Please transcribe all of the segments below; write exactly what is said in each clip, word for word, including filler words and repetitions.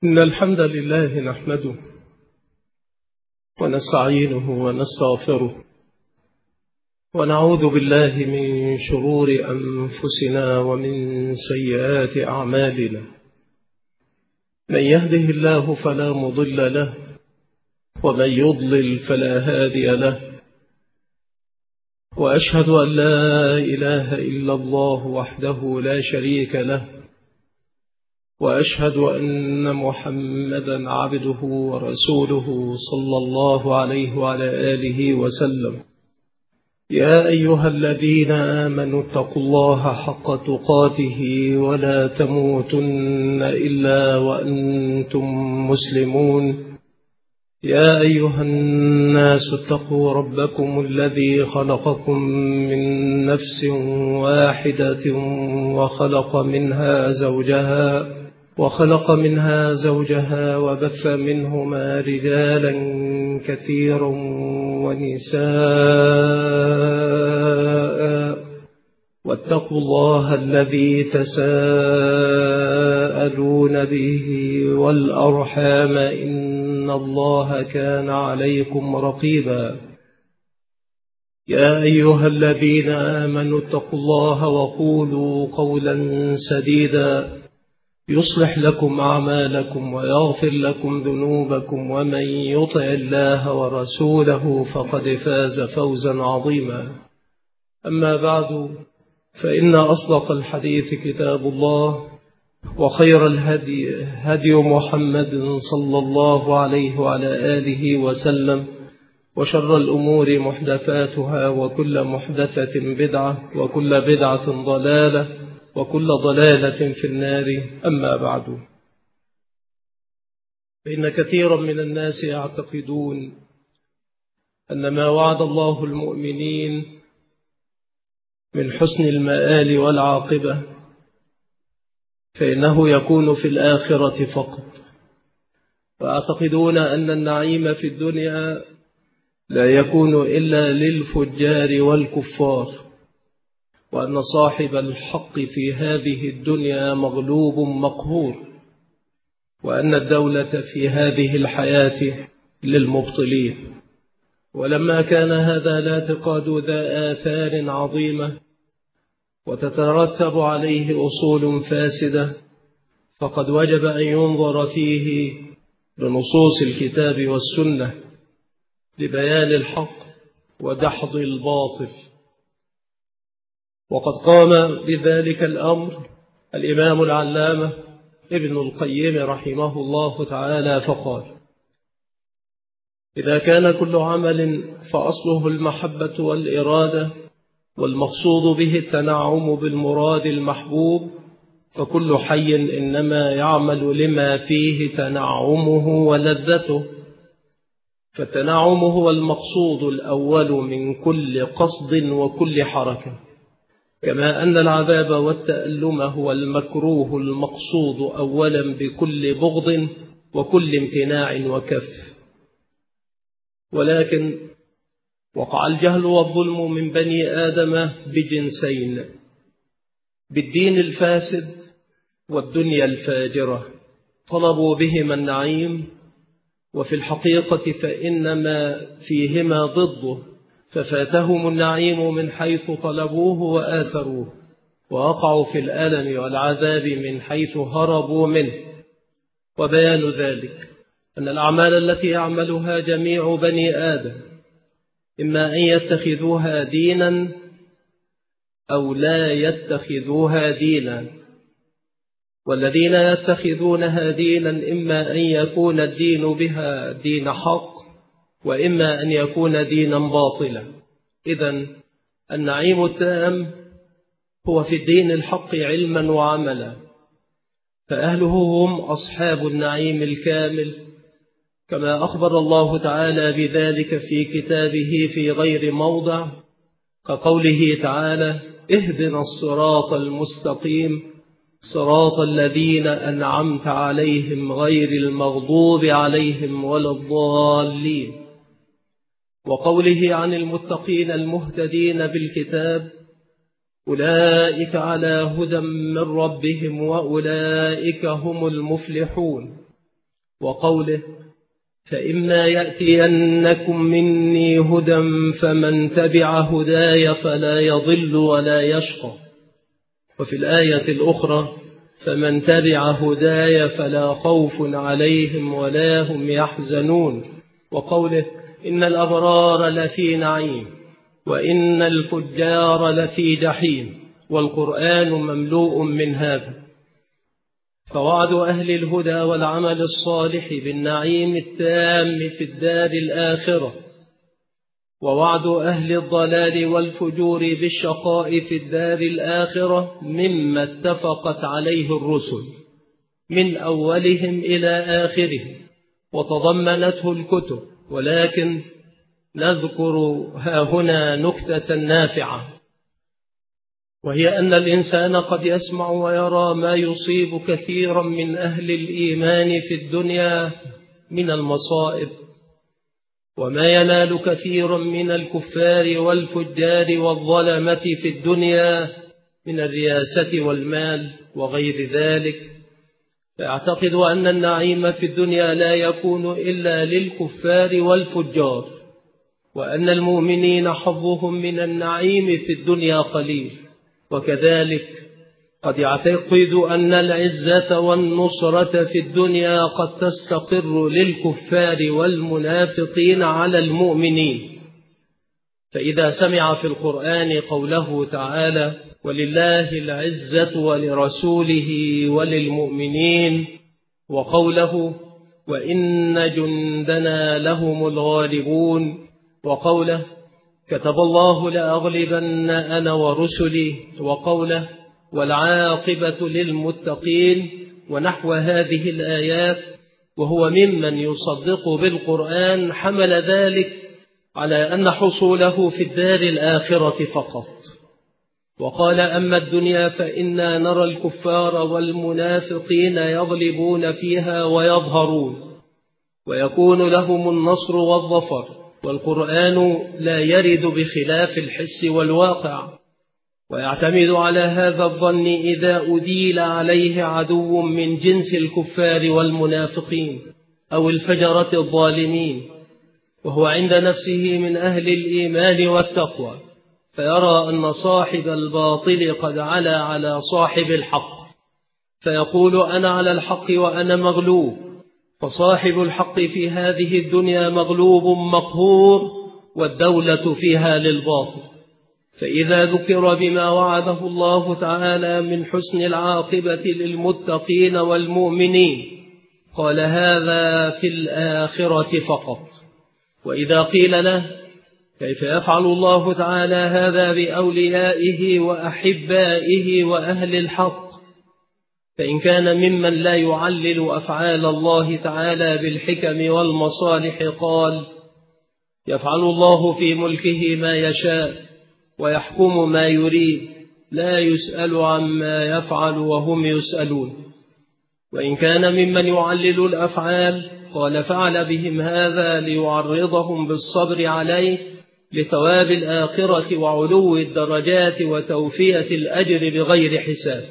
إن الحمد لله نحمده ونستعينه ونستغفره ونعوذ بالله من شرور أنفسنا ومن سيئات أعمالنا. من يهده الله فلا مضل له ومن يضلل فلا هادي له، وأشهد أن لا إله إلا الله وحده لا شريك له، وأشهد أن محمدا عبده ورسوله صلى الله عليه وعلى آله وسلم. يا أيها الذين آمنوا اتقوا الله حق تقاته ولا تموتن إلا وأنتم مسلمون. يا أيها الناس اتقوا ربكم الذي خلقكم من نفس واحدة وخلق منها زوجها وخلق منها زوجها وبث منهما رجالا كثيرا ونساء، واتقوا الله الذي تساءلون به والأرحام إن الله كان عليكم رقيبا. يا أيها الذين آمنوا اتقوا الله وقولوا قولا سديدا يصلح لكم أعمالكم ويغفر لكم ذنوبكم، ومن يطع الله ورسوله فقد فاز فوزا عظيما. أما بعد، فإن أصدق الحديث كتاب الله، وخير الهدي هدي محمد صلى الله عليه وعلى آله وسلم، وشر الأمور محدثاتها، وكل محدثة بدعة، وكل بدعة ضلالة، وكل ضلالة في النار. أما بعد، فإن كثيرا من الناس يعتقدون أن ما وعد الله المؤمنين من حسن المآل والعاقبة فإنه يكون في الآخرة فقط، ويعتقدون أن النعيم في الدنيا لا يكون إلا للفجار والكفار، وأن صاحب الحق في هذه الدنيا مغلوب مقهور، وأن الدولة في هذه الحياة للمبطلين. ولما كان هذا الاعتقاد ذا آثار عظيمة وتترتب عليه أصول فاسدة، فقد وجب أن ينظر فيه لنصوص الكتاب والسنة لبيان الحق ودحض الباطل. وقد قام بذلك الأمر الإمام العلامة ابن القيم رحمه الله تعالى فقال: إذا كان كل عمل فأصله المحبة والإرادة، والمقصود به التنعم بالمراد المحبوب، فكل حي إنما يعمل لما فيه تنعمه ولذته، فالتنعم هو المقصود الأول من كل قصد وكل حركة، كما أن العذاب والتألم هو المكروه المقصود أولا بكل بغض وكل امتناع وكف. ولكن وقع الجهل والظلم من بني آدم بجنسين: بالدين الفاسد والدنيا الفاجرة، طلبوا بهما النعيم، وفي الحقيقة فإنما فيهما ضده، ففاتهم النعيم من حيث طلبوه وآثروه، ووقعوا في الألم والعذاب من حيث هربوا منه. وبيان ذلك أن الأعمال التي يعملها جميع بني آدم إما أن يتخذوها دينا أو لا يتخذوها دينا، والذين يتخذونها دينا إما أن يكون الدين بها دين حق، وإما أن يكون دينا باطلا. إذن النعيم التام هو في الدين الحق علما وعملا، فأهله هم أصحاب النعيم الكامل، كما أخبر الله تعالى بذلك في كتابه في غير موضع، كقوله تعالى: اهدنا الصراط المستقيم صراط الذين أنعمت عليهم غير المغضوب عليهم ولا الضالين. وقوله عن المتقين المهتدين بالكتاب: أولئك على هدى من ربهم وأولئك هم المفلحون. وقوله فإما يأتينكم مني هدى فمن تبع هداي فلا يضل ولا يشقى. وفي الآية الأخرى فمن تبع هداي فلا خوف عليهم ولا هم يحزنون. وقوله إن الأبرار لفي نعيم وإن الفجار لفي جحيم، والقرآن مملوء من هذا. فوعد أهل الهدى والعمل الصالح بالنعيم التام في الدار الآخرة، ووعد أهل الضلال والفجور بالشقاء في الدار الآخرة مما اتفقت عليه الرسل من أولهم إلى آخرهم وتضمنته الكتب. ولكن نذكر هاهنا نكتة نافعة، وهي أن الإنسان قد يسمع ويرى ما يصيب كثيرا من أهل الإيمان في الدنيا من المصائب، وما ينال كثير من الكفار والفجار والظلمة في الدنيا من الرياسة والمال وغير ذلك. فأعتقد أن النعيم في الدنيا لا يكون إلا للكفار والفجار، وأن المؤمنين حظهم من النعيم في الدنيا قليل. وكذلك قد يعتقد أن العزة والنصرة في الدنيا قد تستقر للكفار والمنافقين على المؤمنين. فإذا سمع في القرآن قوله تعالى ولله العزة ولرسوله وللمؤمنين، وقوله وإن جندنا لهم الغالبون، وقوله كتب الله لأغلبن أنا ورسلي، وقوله والعاقبة للمتقين، ونحو هذه الآيات، وهو ممن يصدق بالقرآن، حمل ذلك على أن حصوله في الدار الآخرة فقط. وقال أما الدنيا فإنا نرى الكفار والمنافقين يغلبون فيها ويظهرون ويكون لهم النصر والظفر، والقرآن لا يرد بخلاف الحس والواقع، ويعتمد على هذا الظن إذا أديل عليه عدو من جنس الكفار والمنافقين أو الفجرة الظالمين، وهو عند نفسه من أهل الإيمان والتقوى، فيرى أن صاحب الباطل قد علا على صاحب الحق، فيقول أنا على الحق وأنا مغلوب. فصاحب الحق في هذه الدنيا مغلوب مقهور، والدولة فيها للباطل. فإذا ذكر بما وعده الله تعالى من حسن العاقبة للمتقين والمؤمنين قال هذا في الآخرة فقط. وإذا قيل له كيف يفعل الله تعالى هذا بأوليائه وأحبائه وأهل الحق، فإن كان ممن لا يعلل أفعال الله تعالى بالحكم والمصالح قال يفعل الله في ملكه ما يشاء ويحكم ما يريد، لا يسأل عما يفعل وهم يسألون. وإن كان ممن يعلل الأفعال قال فعل بهم هذا ليعرضهم بالصبر عليه لثواب الآخرة وعلو الدرجات وتوفية الأجر بغير حساب.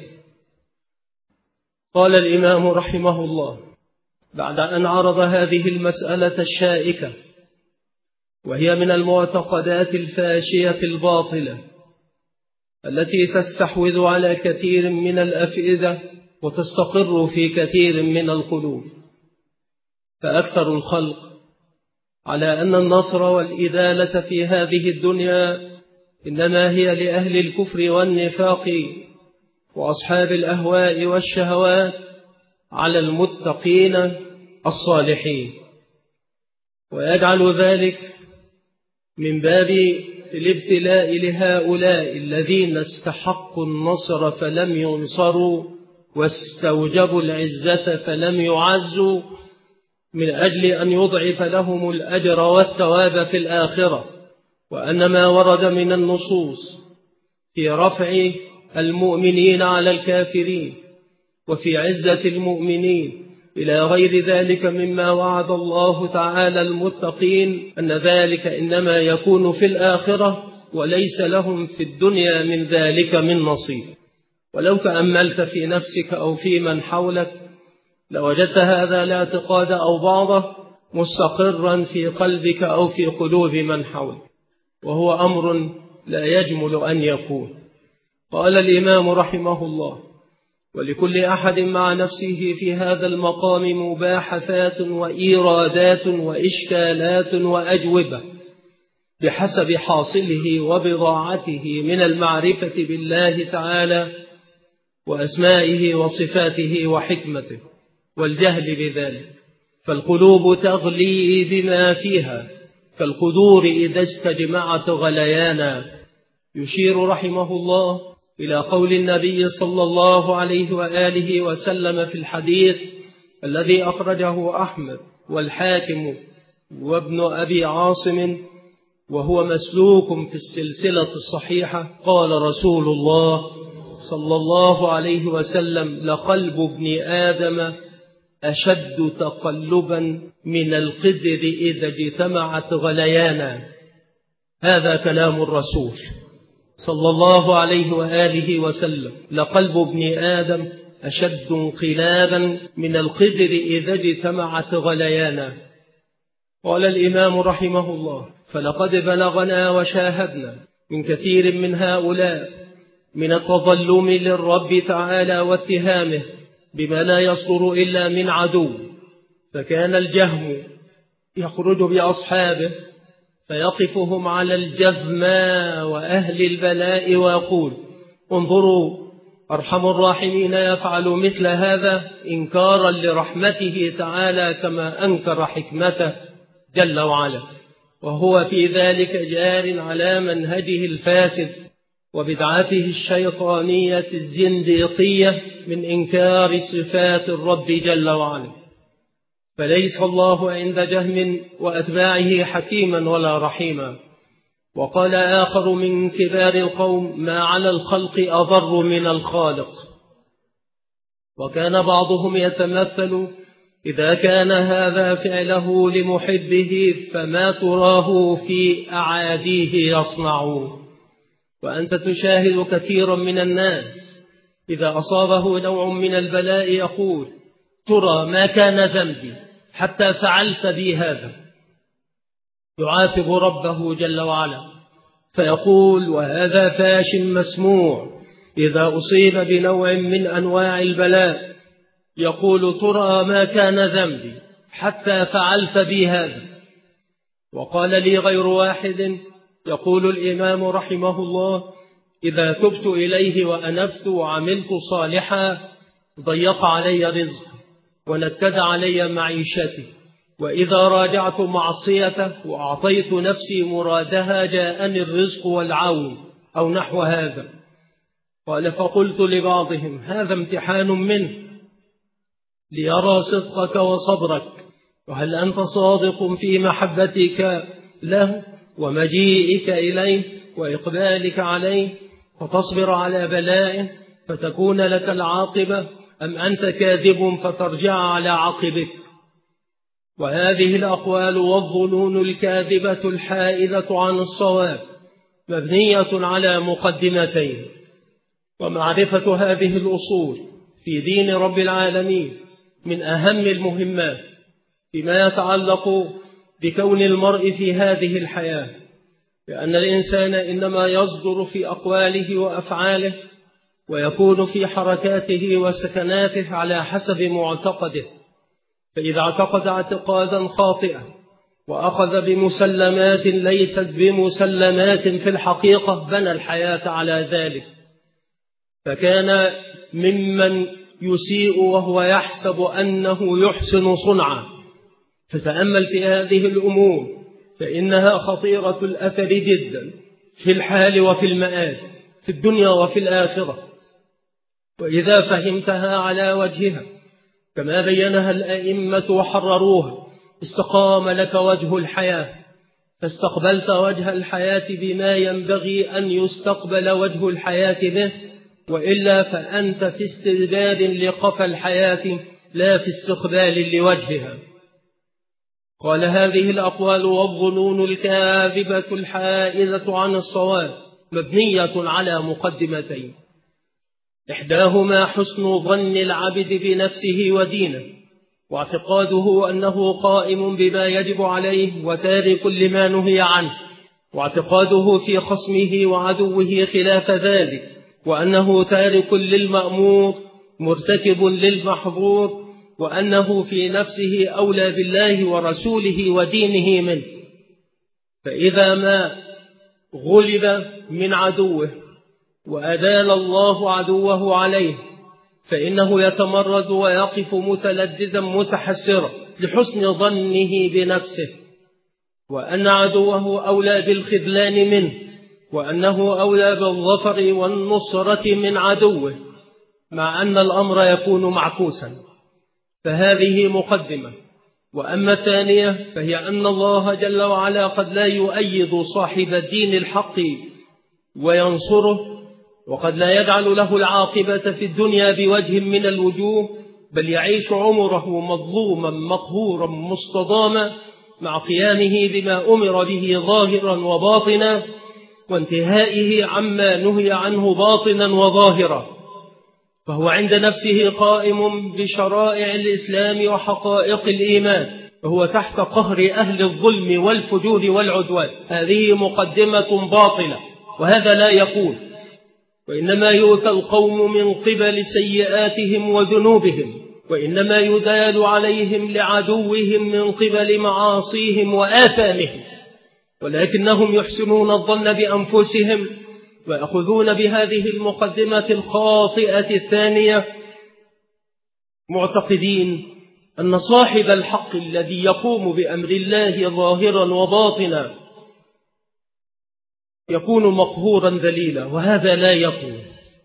قال الإمام رحمه الله بعد أن عرض هذه المسألة الشائكة، وهي من المعتقدات الفاشية الباطلة التي تستحوذ على كثير من الأفئدة وتستقر في كثير من القلوب، فأكثر الخلق على أن النصر والإذالة في هذه الدنيا إنما هي لأهل الكفر والنفاق وأصحاب الأهواء والشهوات على المتقين الصالحين، ويجعل ذلك من باب الابتلاء لهؤلاء الذين استحقوا النصر فلم ينصروا واستوجبوا العزة فلم يعزوا، من أجل أن يضعف لهم الأجر والثواب في الآخرة. وأن ما ورد من النصوص في رفع المؤمنين على الكافرين وفي عزة المؤمنين إلى غير ذلك مما وعد الله تعالى المتقين أن ذلك إنما يكون في الآخرة وليس لهم في الدنيا من ذلك من نصيب. ولو تأملت في نفسك أو في من حولك لوجدت هذا الاعتقاد أو بعضه مستقرا في قلبك أو في قلوب من حولك، وهو أمر لا يجمل أن يكون. قال الإمام رحمه الله: ولكل أحد مع نفسه في هذا المقام مباحثات وإيرادات وإشكالات وأجوبة بحسب حاصله وبضاعته من المعرفة بالله تعالى وأسمائه وصفاته وحكمته، والجهل بذلك، فالقلوب تغلي بما فيها كالقدور إذا استجمعت غليانا. يشير رحمه الله إلى قول النبي صلى الله عليه وآله وسلم في الحديث الذي أخرجه أحمد والحاكم وابن أبي عاصم وهو مسلوك في السلسلة الصحيحة: قال رسول الله صلى الله عليه وسلم: لقلب ابن آدم أشد تقلبا من القدر إذا اجتمعت غليانا. هذا كلام الرسول صلى الله عليه وآله وسلم: لقلب ابن آدم أشد انقلابا من القدر إذا اجتمعت غليانا. قال الإمام رحمه الله: فلقد بلغنا وشاهدنا من كثير من هؤلاء من التظلم للرب تعالى واتهامه بما لا يصدر إلا من عدو، فكان الجهم يخرج بأصحابه فيقفهم على الجذماء وأهل البلاء ويقول: انظروا، أرحم الراحمين يفعل مثل هذا إنكارا لرحمته تعالى كما أنكر حكمته جل وعلا، وهو في ذلك جار على منهجه الفاسد وبدعته الشيطانية الزنديقية من إنكار صفات الرب جل وعلا. فليس الله عند جهم وأتباعه حكيما ولا رحيما. وقال آخر من كبار القوم: ما على الخلق أضر من الخالق. وكان بعضهم يتمثل: إذا كان هذا فعله لمحبه فما تراه في أعاديه يصنعون. وأنت تشاهد كثيرا من الناس إذا أصابه نوع من البلاء يقول: ترى ما كان ذنبي حتى فعلت بي هذا. يعاتب ربه جل وعلا فيقول: وهذا فاش مسموع، إذا أصيب بنوع من أنواع البلاء يقول: ترى ما كان ذنبي حتى فعلت بي هذا. وقال لي غير واحد، يقول الإمام رحمه الله: إذا تبت إليه وأنبت وعملت صالحا ضيق علي رزقي ونكد علي معيشتي، وإذا راجعت معصيته وأعطيت نفسي مرادها جاءني الرزق والعون، أو نحو هذا. قال: فقلت لبعضهم: هذا امتحان منه ليرى صدقك وصبرك، وهل أنت صادق في محبتك له ومجيئك إليه وإقبالك عليه فتصبر على بلائه فتكون لك العاقبة، أم أنت كاذب فترجع على عقبك؟ وهذه الأقوال والظنون الكاذبة الحائدة عن الصواب مبنية على مقدمتين. ومعرفة هذه الأصول في دين رب العالمين من أهم المهمات فيما يتعلق بكون المرء في هذه الحياة، لأن الإنسان إنما يصدر في أقواله وأفعاله ويكون في حركاته وسكناته على حسب معتقده. فإذا اعتقد اعتقادا خاطئا وأخذ بمسلمات ليست بمسلمات في الحقيقة بنى الحياة على ذلك، فكان ممن يسيء وهو يحسب أنه يحسن صنعا. فتأمل في هذه الأمور فإنها خطيرة الأثر جدا في الحال وفي المآل، في الدنيا وفي الآخرة. وإذا فهمتها على وجهها كما بينها الأئمة وحرروها استقام لك وجه الحياة، فاستقبلت وجه الحياة بما ينبغي أن يستقبل وجه الحياة به، وإلا فأنت في استعداد لقفى الحياة لا في استقبال لوجهها. قال: هذه الأقوال والظنون الكاذبة الحائزة عن الصواب مبنية على مقدمتين: إحداهما حسن ظن العبد بنفسه ودينه، واعتقاده أنه قائم بما يجب عليه وتارك لما نهي عنه، واعتقاده في خصمه وعدوه خلاف ذلك، وأنه تارك للمأمور مرتكب للمحظور، وأنه في نفسه أولى بالله ورسوله ودينه منه. فإذا ما غلب من عدوه وأذال الله عدوه عليه فإنه يتمرد ويقف متلذذا متحسرا لحسن ظنه بنفسه، وأن عدوه أولى بالخذلان منه، وأنه أولى بالظفر والنصرة من عدوه، مع أن الأمر يكون معكوسا. فهذه مقدمة. وأما الثانية فهي أن الله جل وعلا قد لا يؤيد صاحب الدين الحق وينصره، وقد لا يجعل له العاقبة في الدنيا بوجه من الوجوه، بل يعيش عمره مظلوما مقهورا مستضاما مع قيامه بما أمر به ظاهرا وباطنا، وانتهائه عما نهي عنه باطنا وظاهرا. فهو عند نفسه قائم بشرائع الإسلام وحقائق الإيمان، وهو تحت قهر أهل الظلم والفجور والعدوان. هذه مقدمة باطلة، وهذا لا يكون، وإنما يؤتى القوم من قبل سيئاتهم وذنوبهم، وإنما يدال عليهم لعدوهم من قبل معاصيهم وآثامهم، ولكنهم يحسنون الظن بأنفسهم ويأخذون بهذه المقدمة الخاطئة الثانية، معتقدين أن صاحب الحق الذي يقوم بأمر الله ظاهرا وباطنا يكون مقهورا ذليلا، وهذا لا يكون.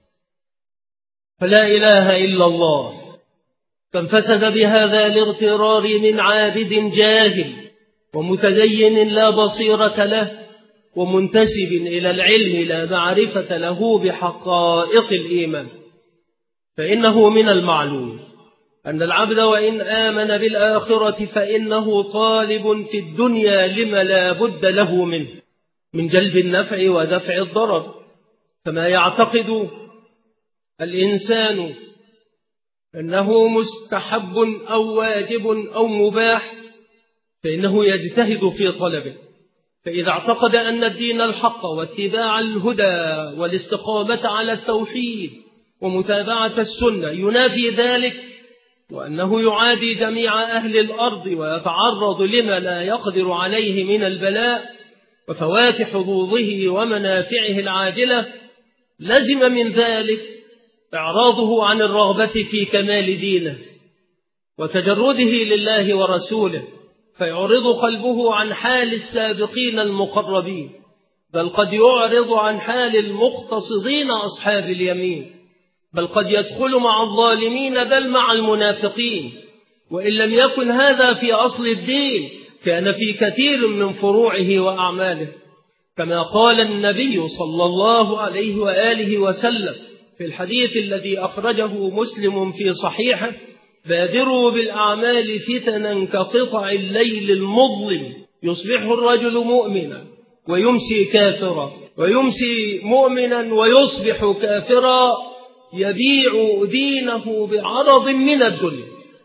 فلا إله إلا الله. فانفسد بهذا الاغترار من عابد جاهل ومتدين لا بصيرة له، ومنتسب إلى العلم لا معرفة له بحقائق الإيمان. فإنه من المعلوم أن العبد وإن آمن بالآخرة فإنه طالب في الدنيا لما لا بد له منه من جلب النفع ودفع الضرر. فما يعتقد الإنسان أنه مستحب أو واجب أو مباح فإنه يجتهد في طلبه. فإذا اعتقد أن الدين الحق واتباع الهدى والاستقامة على التوحيد ومتابعة السنة ينافي ذلك، وأنه يعادي جميع أهل الأرض ويتعرض لما لا يقدر عليه من البلاء وفوات حظوظه ومنافعه العاجلة، لزم من ذلك إعراضه عن الرغبة في كمال دينه وتجرده لله ورسوله، فيعرض قلبه عن حال السابقين المقربين، بل قد يعرض عن حال المقتصدين أصحاب اليمين، بل قد يدخل مع الظالمين بل مع المنافقين. وإن لم يكن هذا في أصل الدين كان في كثير من فروعه وأعماله، كما قال النبي صلى الله عليه وآله وسلم في الحديث الذي أخرجه مسلم في صحيحه: بادروا بالأعمال فتنا كقطع الليل المظلم، يصبح الرجل مؤمنا ويمسي كافرا، ويمسي مؤمنا ويصبح كافرا، يبيع دينه بعرض من الدنيا.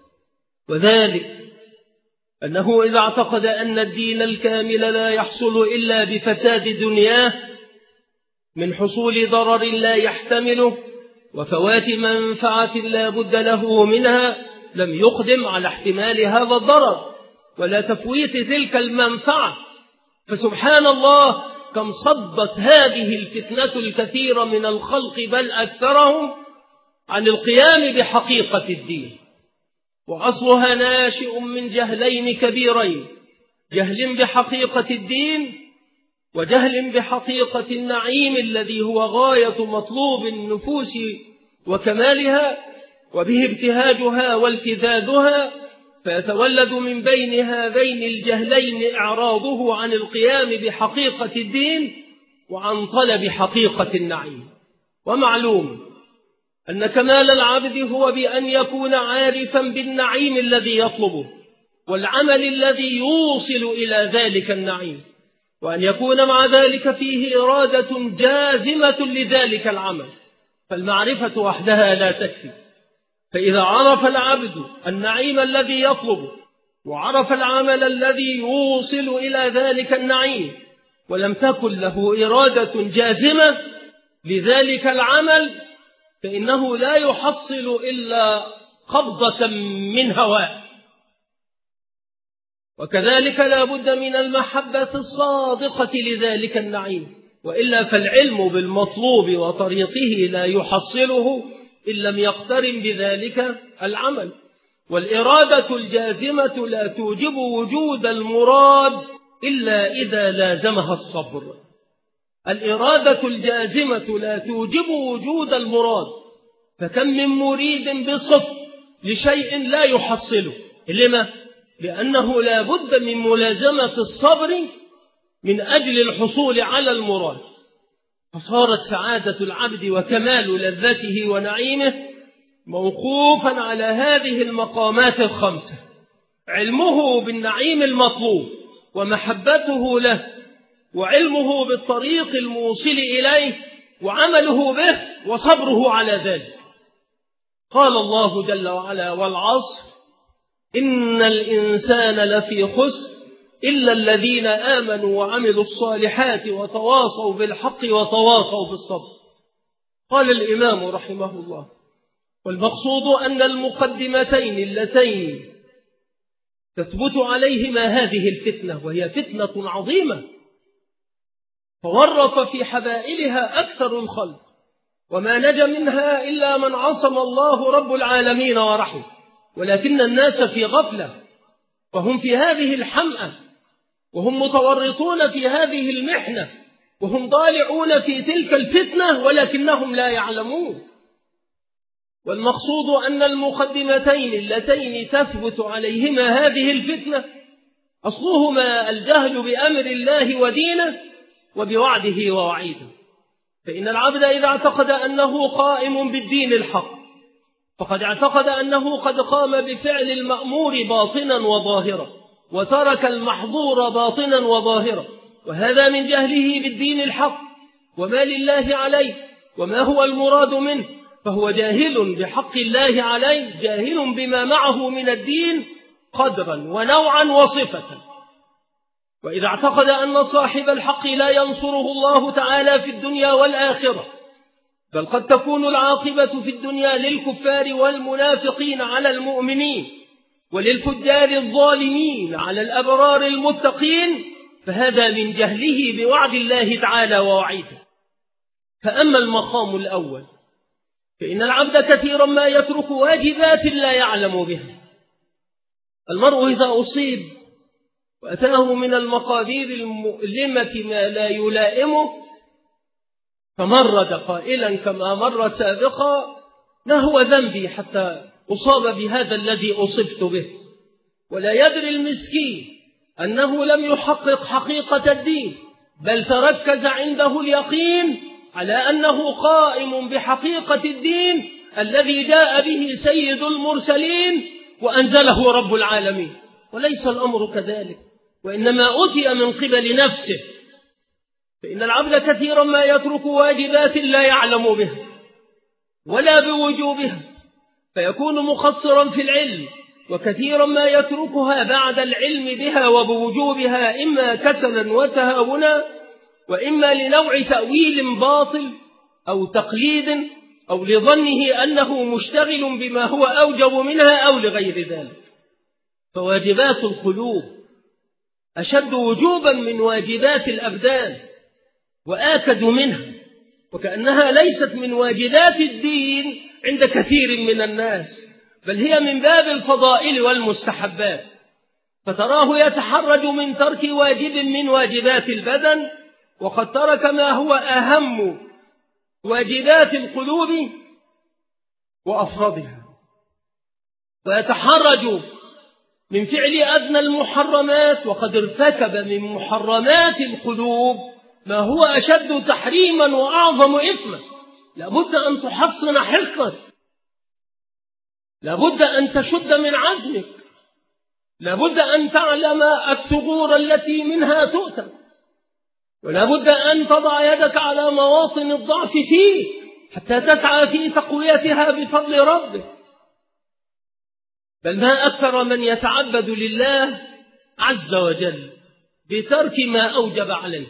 وذلك أنه إذا اعتقد أن الدين الكامل لا يحصل إلا بفساد دنياه من حصول ضرر لا يحتمله وفوات منفعة لا بد له منها، لم يقدم على احتمال هذا الضرر ولا تفويت تلك المنفعة. فسبحان الله كم صدت هذه الفتنة الكثير من الخلق بل أكثرهم عن القيام بحقيقة الدين، وأصلها ناشئ من جهلين كبيرين: جهل بحقيقة الدين، وجهل بحقيقة النعيم الذي هو غاية مطلوب النفوس وكمالها، وبه ابتهاجها والتذاذها، فيتولد من بين هذين الجهلين إعراضه عن القيام بحقيقة الدين وعن طلب حقيقة النعيم. ومعلوم أن كمال العبد هو بأن يكون عارفا بالنعيم الذي يطلبه والعمل الذي يوصل إلى ذلك النعيم، وأن يكون مع ذلك فيه إرادة جازمة لذلك العمل. فالمعرفة وحدها لا تكفي، فإذا عرف العبد النعيم الذي يطلبه وعرف العمل الذي يوصل إلى ذلك النعيم ولم تكن له إرادة جازمة لذلك العمل فإنه لا يحصل إلا قبضة من هواء. وكذلك لا بد من المحبة الصادقة لذلك النعيم، وإلا فالعلم بالمطلوب وطريقه لا يحصله إن لم يقترن بذلك العمل. والإرادة الجازمة لا توجب وجود المراد إلا إذا لازمها الصبر. الإرادة الجازمة لا توجب وجود المراد، فكم من مريد بصدق لشيء لا يحصله. لما؟ لأنه لا بد من ملازمة الصبر من أجل الحصول على المراد. فصارت سعادة العبد وكمال لذته ونعيمه موقوفا على هذه المقامات الخمسة: علمه بالنعيم المطلوب ومحبته له، وعلمه بالطريق الموصل إليه، وعمله به، وصبره على ذلك. قال الله جل وعلا: والعصر إن الإنسان لفي خسر إلا الذين آمنوا وعملوا الصالحات وتواصوا بالحق وتواصوا بالصبر. قال الإمام رحمه الله: والمقصود أن المقدمتين اللتين تثبت عليهما هذه الفتنة، وهي فتنة عظيمة فورط في حبائلها أكثر الخلق، وما نجا منها إلا من عصم الله رب العالمين ورحمه. ولكن الناس في غفلة، وهم في هذه الحمأة، وهم متورطون في هذه المحنة، وهم ضالعون في تلك الفتنة ولكنهم لا يعلمون. والمقصود أن المقدمتين اللتين تثبت عليهما هذه الفتنة أصلهما الجهل بأمر الله ودينه وبوعده ووعيده. فإن العبد إذا اعتقد أنه قائم بالدين الحق فقد اعتقد أنه قد قام بفعل المأمور باطنا وظاهرا، وترك المحظور باطنا وظاهرا، وهذا من جهله بالدين الحق وما لله عليه وما هو المراد منه، فهو جاهل بحق الله عليه، جاهل بما معه من الدين قدرا ونوعا وصفة. وإذا اعتقد أن صاحب الحق لا ينصره الله تعالى في الدنيا والآخرة، بل قد تكون العاقبة في الدنيا للكفار والمنافقين على المؤمنين، وللفجار الظالمين على الأبرار المتقين، فهذا من جهله بوعد الله تعالى ووعيده. فأما المقام الأول فإن العبد كثيرا ما يترك واجبات لا يعلم بها. المرء إذا أصيب وأتاه من المقادير المؤلمة ما لا يلائمه فمرد قائلا كما مر سابقا: ما هو ذنبي حتى أصاب بهذا الذي أصبت به؟ ولا يدري المسكين أنه لم يحقق حقيقة الدين، بل تركز عنده اليقين على أنه قائم بحقيقة الدين الذي جاء به سيد المرسلين وأنزله رب العالمين. وليس الأمر كذلك، وإنما أتي من قبل نفسه. فإن العبد كثيرا ما يترك واجبات لا يعلم بها ولا بوجوبها، فيكون مقصرا في العلم، وكثيرا ما يتركها بعد العلم بها وبوجوبها، إما كسلا وتهاونا، وإما لنوع تأويل باطل أو تقليد، أو لظنه أنه مشتغل بما هو أوجب منها، أو لغير ذلك. فواجبات القلوب أشد وجوبا من واجبات الأبدان وآكد منها، وكأنها ليست من واجبات الدين عند كثير من الناس، بل هي من باب الفضائل والمستحبات. فتراه يتحرج من ترك واجب من واجبات البدن، وقد ترك ما هو أهم واجبات القلوب وأفرادها، ويتحرج من فعل أدنى المحرمات، وقد ارتكب من محرمات القلوب ما هو أشد تحريما وأعظم إثما. لابد أن تحصن حصنك، لابد أن تشد من عزمك، لابد أن تعلم الثغور التي منها تؤتى، ولابد أن تضع يدك على مواطن الضعف فيه حتى تسعى في تقويتها بفضل ربك. بل ما أكثر من يتعبد لله عز وجل بترك ما أوجب عليه،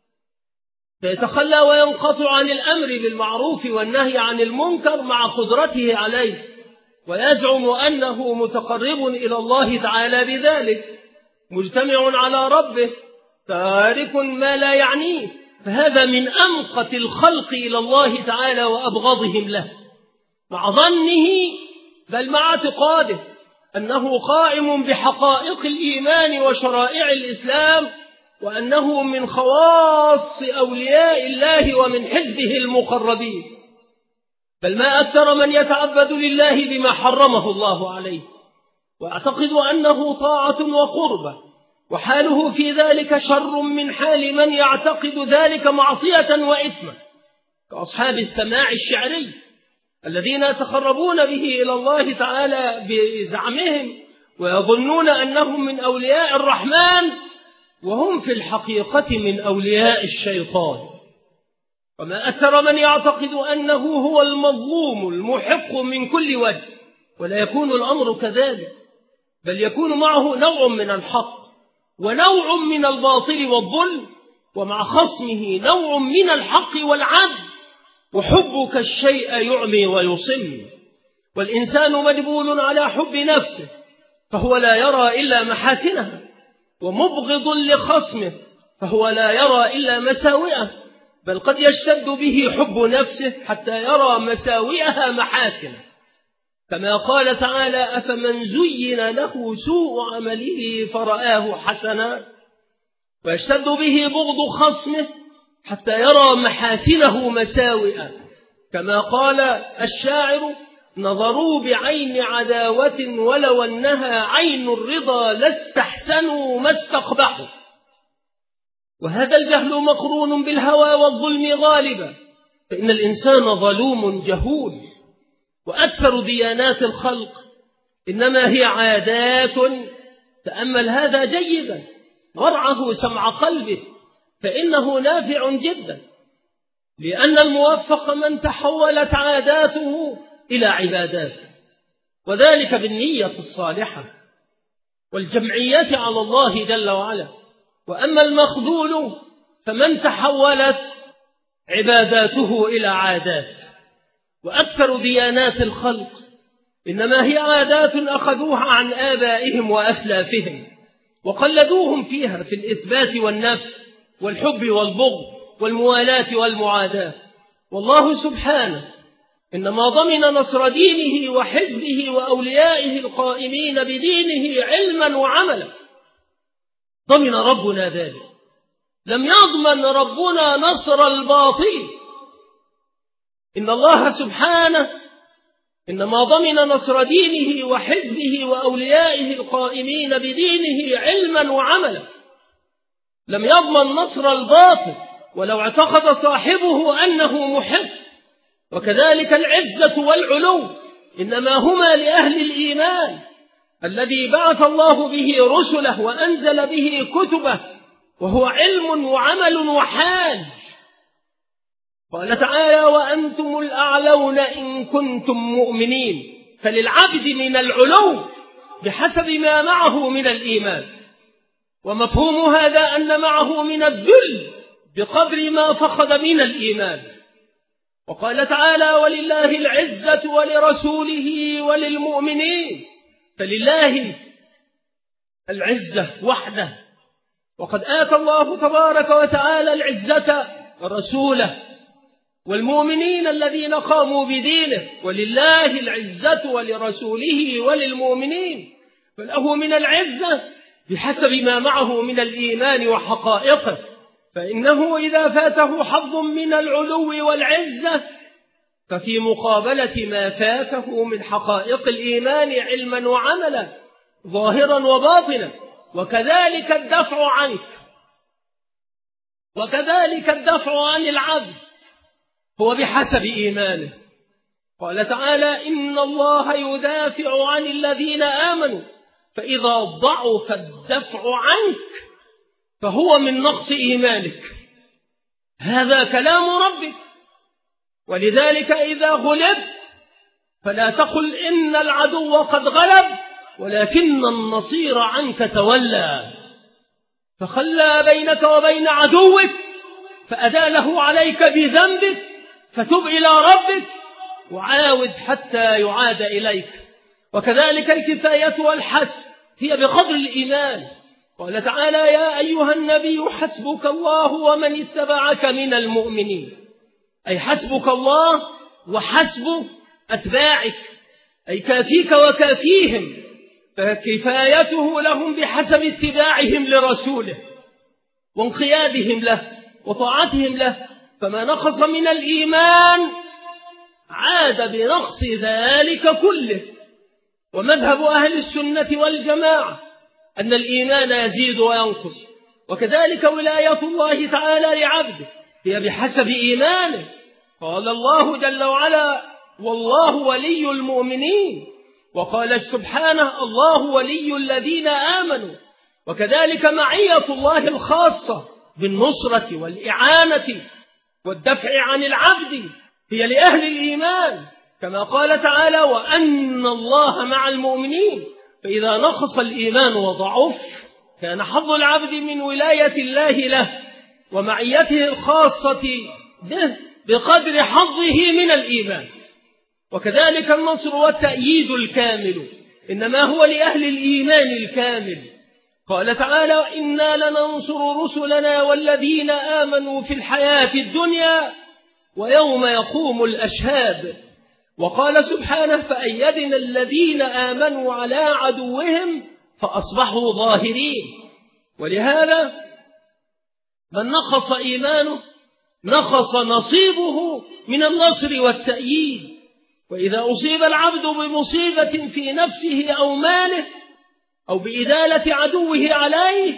فيتخلى وينقطع عن الأمر بالمعروف والنهي عن المنكر مع قدرته عليه، ويزعم أنه متقرب إلى الله تعالى بذلك، مجتمع على ربه، تارك ما لا يعنيه، فهذا من أمقت الخلق إلى الله تعالى وأبغضهم له، مع ظنه بل مع اعتقاده أنه قائم بحقائق الإيمان وشرائع الإسلام، وأنه من خواص أولياء الله ومن حزبه المقربين. بل ما أكثر من يتعبد لله بما حرمه الله عليه، وأعتقد أنه طاعة وقربة، وحاله في ذلك شر من حال من يعتقد ذلك معصية وإثما، كأصحاب السماع الشعري الذين يتقربون به إلى الله تعالى بزعمهم، ويظنون أنهم من أولياء الرحمن، وهم في الحقيقة من أولياء الشيطان. وما أكثر من يعتقد أنه هو المظلوم المحق من كل وجه، ولا يكون الأمر كذلك، بل يكون معه نوع من الحق ونوع من الباطل والظلم، ومع خصمه نوع من الحق والعدل، وحبك الشيء يعمي ويصم. والإنسان مجبول على حب نفسه، فهو لا يرى إلا محاسنها، ومبغض لخصمه، فهو لا يرى إلا مساوئه، بل قد يشتد به حب نفسه حتى يرى مساوئها محاسنه، كما قال تعالى: أفمن زين له سوء عمله فرآه حسنا، ويشتد به بغض خصمه حتى يرى محاسنه مساوئه، كما قال الشاعر: نظروا بعين عداوة ولو أنها عين الرضا لاستحسنوا ما استقبحوا. وهذا الجهل مقرون بالهوى والظلم غالبا، فإن الإنسان ظلوم جهول، وأكثر ديانات الخلق إنما هي عادات. تأمل هذا جيدا، ورعه سمع قلبه، فإنه نافع جدا، لأن الموفق من تحولت عاداته إلى عبادات، وذلك بالنية الصالحة والجمعية على الله جل وعلا. وأما المخذول فمن تحولت عباداته إلى عادات. وأكثر ديانات الخلق إنما هي عادات أخذوها عن آبائهم وأسلافهم، وقلدوهم فيها في الإثبات والنفي والحب والبغض والموالاة والمعاداة. والله سبحانه إنما ضمن نصر دينه وحزبه وأوليائه القائمين بدينه علما وعملا، ضمن ربنا ذلك. لم يضمن ربنا نصر الباطل. إن الله سبحانه إنما ضمن نصر دينه وحزبه وأوليائه القائمين بدينه علما وعملا، لم يضمن نصر الباطل ولو اعتقد صاحبه أنه محق. وكذلك العزة والعلو إنما هما لأهل الإيمان الذي بعث الله به رسله وأنزل به كتبه، وهو علم وعمل وحال. قال تعالى: وأنتم الأعلون إن كنتم مؤمنين. فللعبد من العلو بحسب ما معه من الإيمان، ومفهوم هذا أن معه من الذل بقدر ما فقد من الإيمان. وقال تعالى: ولله العزة ولرسوله وللمؤمنين. فلله العزة وحده، وقد آتى الله تبارك وتعالى العزة رسوله والمؤمنين الذين قاموا بدينه. ولله العزة ولرسوله وللمؤمنين، فله من العزة بحسب ما معه من الإيمان وحقائقه، فإنه إذا فاته حظ من العلو والعزة ففي مقابلة ما فاته من حقائق الإيمان علما وعملا ظاهرا وباطنا. وكذلك الدفع عنك، وكذلك الدفع عن العبد هو بحسب إيمانه. قال تعالى: إن الله يدافع عن الذين آمنوا فإذا ضعف الدفع عنك فهو من نقص إيمانك. هذا كلام ربك. ولذلك إذا غلبت فلا تقل إن العدو قد غلب، ولكن النصير عنك تولى، فخلى بينك وبين عدوك فأداله عليك بذنبك، فتب إلى ربك وعاود حتى يعاد إليك. وكذلك الكفاية والحسب هي بقدر الإيمان. قال تعالى: يا أيها النبي حسبك الله ومن اتبعك من المؤمنين، أي حسبك الله وحسب أتباعك، أي كافيك وكافيهم، فكفايته لهم بحسب اتباعهم لرسوله وانقيادهم له وطاعتهم له. فما نقص من الإيمان عاد بنقص ذلك كله. ومذهب أهل السنة والجماعة أن الإيمان يزيد وينقص، وكذلك ولاية الله تعالى لعبده هي بحسب إيمانه. قال الله جل وعلا: والله ولي المؤمنين. وقال سبحانه: الله ولي الذين آمنوا. وكذلك معية الله الخاصة بالنصرة والإعانة والدفع عن العبد هي لأهل الإيمان، كما قال تعالى: وأن الله مع المؤمنين. فإذا نقص الإيمان وضعف كان حظ العبد من ولاية الله له ومعيته الخاصة به بقدر حظه من الإيمان. وكذلك النصر والتأييد الكامل إنما هو لأهل الإيمان الكامل. قال تعالى: إنا لننصر رسلنا والذين آمنوا في الحياة الدنيا ويوم يقوم الأشهاد. وقال سبحانه: فأيدنا الذين آمنوا على عدوهم فأصبحوا ظاهرين. ولهذا من نقص إيمانه نقص نصيبه من النصر والتأييد. وإذا أصيب العبد بمصيبة في نفسه أو ماله أو بإزالة عدوه عليه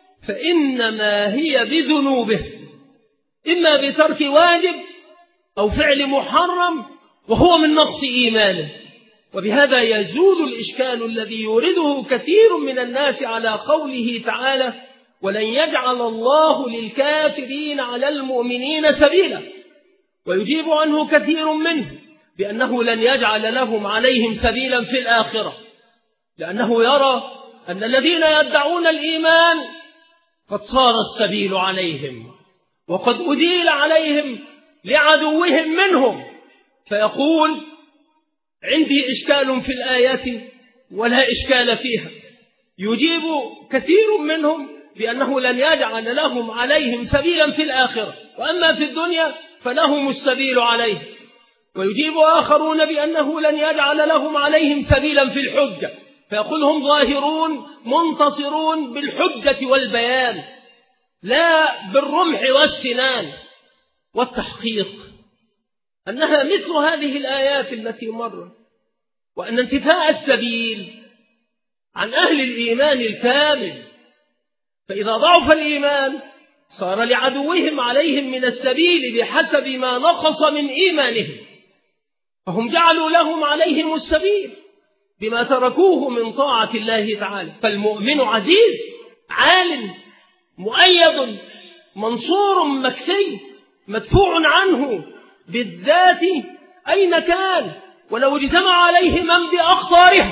فإنما هي بذنوبه، إما بترك واجب أو فعل محرم، وهو من نقص إيمانه. وبهذا يزول الإشكال الذي يورده كثير من الناس على قوله تعالى: ولن يجعل الله للكافرين على المؤمنين سبيلا. ويجيب عنه كثير منه بأنه لن يجعل لهم عليهم سبيلا في الآخرة، لأنه يرى أن الذين يدعون الإيمان قد صار السبيل عليهم وقد أديل عليهم لعدوهم منهم، فيقول: عندي إشكال في الآيات ولا إشكال فيها. يجيب كثير منهم بأنه لن يجعل لهم عليهم سبيلا في الآخرة، وأما في الدنيا فلهم السبيل عليه. ويجيب آخرون بأنه لن يجعل لهم عليهم سبيلا في الحجة، فيقول: هم ظاهرون منتصرون بالحجة والبيان لا بالرمح والسنان. والتحقيق أنها مثل هذه الآيات التي مرت، وأن انتفاء السبيل عن أهل الإيمان الكامل. فإذا ضعف الإيمان صار لعدوهم عليهم من السبيل بحسب ما نقص من إيمانهم، فهم جعلوا لهم عليهم السبيل بما تركوه من طاعة الله تعالى. فالمؤمن عزيز عال مؤيد منصور مكفي مدفوع عنه بالذات أين كان، ولو اجتمع عليه من بأقطارها،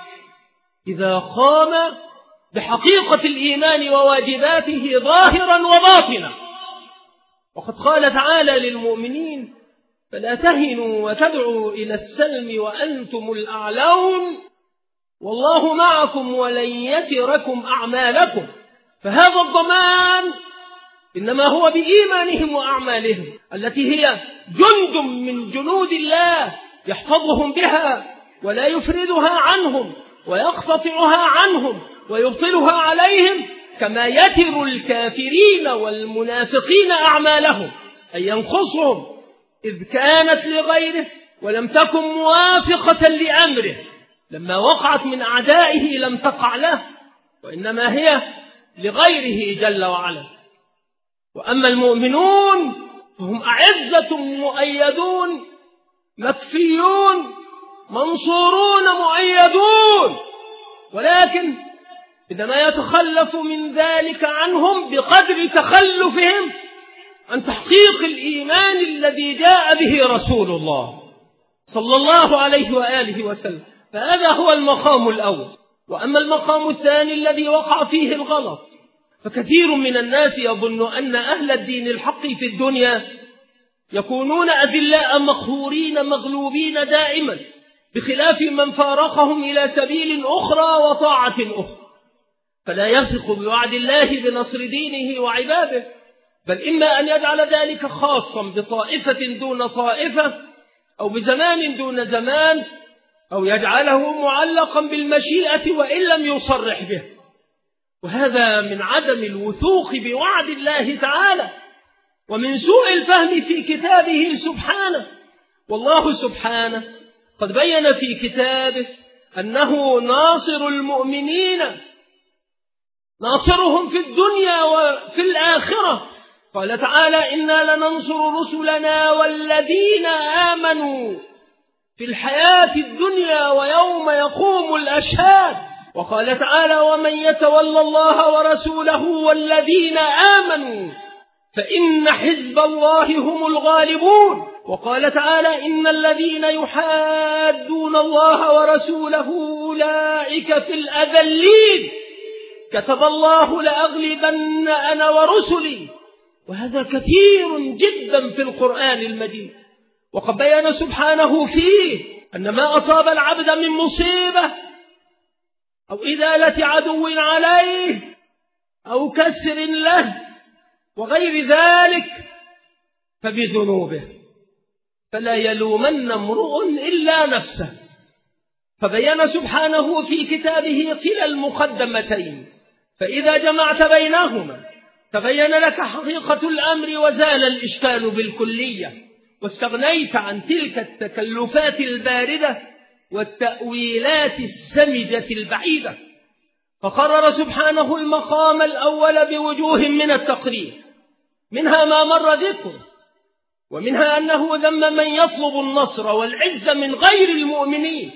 إذا قام بحقيقة الإيمان وواجباته ظاهرا وباطنا. وقد قال تعالى للمؤمنين: فلا تهنوا وتدعوا إلى السلم وأنتم الأعلون والله معكم ولن يتركم أعمالكم. فهذا الضمان إنما هو بإيمانهم وأعمالهم التي هي جند من جنود الله يحفظهم بها ولا يفردها عنهم ويقتطعها عنهم ويبطلها عليهم، كما يتر الكافرين والمنافقين أعمالهم، أي ينقصهم إذ كانت لغيره ولم تكن موافقة لأمره. لما وقعت من أعدائه لم تقع له، وإنما هي لغيره جل وعلا. وأما المؤمنون فهم أعزة مؤيدون مكفيون منصورون مؤيدون، ولكن إنما يتخلف من ذلك عنهم بقدر تخلفهم عن تحقيق الإيمان الذي جاء به رسول الله صلى الله عليه وآله وسلم. فهذا هو المقام الأول. وأما المقام الثاني الذي وقع فيه الغلط، فكثير من الناس يظن أن أهل الدين الحق في الدنيا يكونون أذلاء مقهورين مغلوبين دائما، بخلاف من فارقهم إلى سبيل أخرى وطاعة أخرى، فلا يثق بوعد الله بنصر دينه وعباده، بل إما أن يجعل ذلك خاصا بطائفة دون طائفة، أو بزمان دون زمان، أو يجعله معلقا بالمشيئة وإن لم يصرح به، وهذا من عدم الوثوق بوعد الله تعالى ومن سوء الفهم في كتابه سبحانه. والله سبحانه قد بين في كتابه أنه ناصر المؤمنين، ناصرهم في الدنيا وفي الآخرة. قال تعالى: إنا لننصر رسلنا والذين آمنوا في الحياة الدنيا ويوم يقوم الأشهاد. وقال تعالى: ومن يتولى الله ورسوله والذين آمنوا فإن حزب الله هم الغالبون. وقال تعالى: إن الذين يحادون الله ورسوله أولئك في الأذلين، كتب الله لأغلبن أنا ورسلي. وهذا كثير جدا في القرآن المجيد. وقد بين سبحانه فيه أن ما أصاب العبد من مصيبة أو إزالة عدو عليه أو كسر له وغير ذلك فبذنوبه، فلا يلومن امرؤ إلا نفسه. فبين سبحانه في كتابه كلا المقدمتين، فإذا جمعت بينهما تبين لك حقيقة الأمر وزال الإشكال بالكلية، واستغنيت عن تلك التكلفات الباردة والتأويلات السمجة البعيدة. فقرر سبحانه المقام الأول بوجوه من التقرير، منها ما مر ذكره، ومنها أنه ذم من يطلب النصر والعزة من غير المؤمنين.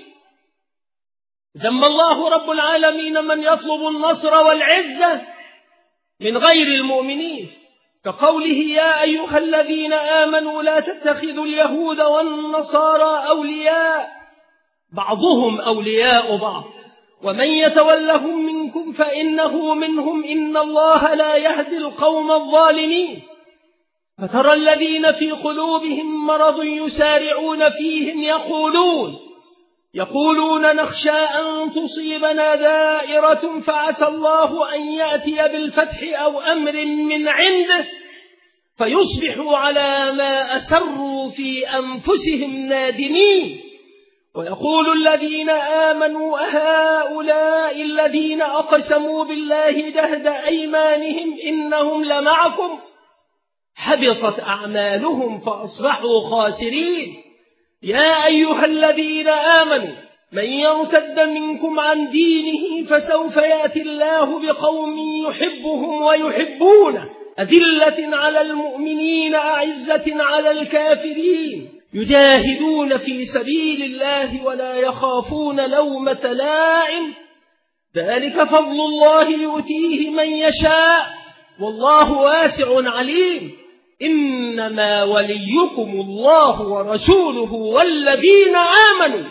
ذم الله رب العالمين من يطلب النصر والعزة من غير المؤمنين، كقوله: يا أيها الذين آمنوا لا تتخذوا اليهود والنصارى أولياء بعضهم أولياء بعض ومن يتولهم منكم فإنه منهم إن الله لا يهدي القوم الظالمين. فترى الذين في قلوبهم مرض يسارعون فيهم يقولون يقولون نخشى أن تصيبنا دائرة فعسى الله أن يأتي بالفتح أو أمر من عنده فيصبحوا على ما أسروا في أنفسهم نادمين. ويقول الذين آمنوا أهؤلاء الذين أقسموا بالله جهد أيمانهم إنهم لمعكم حبطت أعمالهم فأصبحوا خاسرين. يا أيها الذين آمنوا من يرتد منكم عن دينه فسوف يأتي الله بقوم يحبهم ويحبونه أذلة على المؤمنين أعزة على الكافرين يجاهدون في سبيل الله ولا يخافون لومة لائم ذلك فضل الله يؤتيه من يشاء والله واسع عليم. إنما وليكم الله ورسوله والذين آمنوا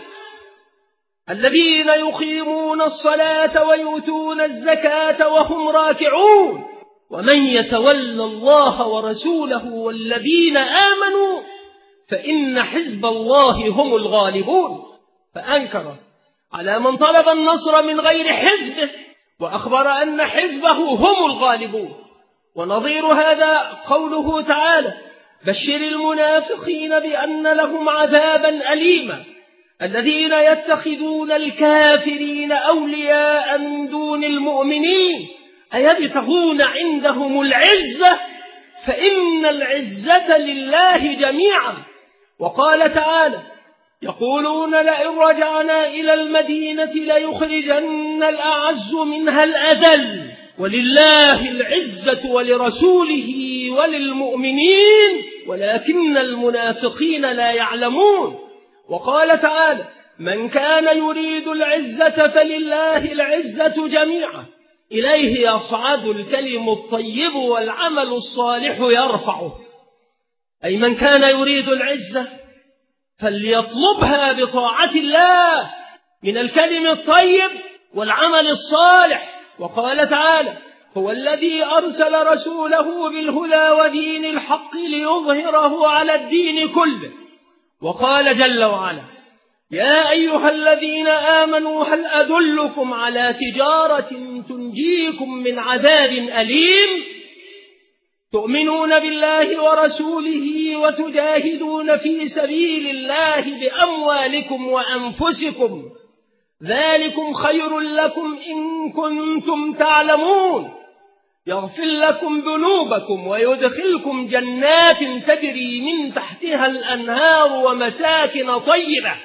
الذين يقيمون الصلاة ويؤتون الزكاة وهم راكعون ومن يتولى الله ورسوله والذين آمنوا فإن حزب الله هم الغالبون. فأنكر على من طلب النصر من غير حزبه وأخبر أن حزبه هم الغالبون. ونظير هذا قوله تعالى: بشر المنافقين بأن لهم عذابا أليما الذين يتخذون الكافرين أولياء من دون المؤمنين أيبتغون عندهم العزة فإن العزة لله جميعا. وقال تعالى: يقولون لئن رجعنا إلى المدينة ليخرجن الأعز منها الأذل ولله العزة ولرسوله وللمؤمنين ولكن المنافقين لا يعلمون. وقال تعالى: من كان يريد العزة فلله العزة جميعا إليه يصعد الكلم الطيب والعمل الصالح يرفعه. أي من كان يريد العزة فليطلبها بطاعة الله من الكلم الطيب والعمل الصالح. وقال تعالى: هو الذي أرسل رسوله بالهدى ودين الحق ليظهره على الدين كله. وقال جل وعلا: يا أيها الذين آمنوا هل أدلكم على تجارة تنجيكم من عذاب أليم تؤمنون بالله ورسوله وتجاهدون في سبيل الله بأموالكم وأنفسكم ذلكم خير لكم إن كنتم تعلمون يغفر لكم ذنوبكم ويدخلكم جنات تجري من تحتها الأنهار ومساكن طيبة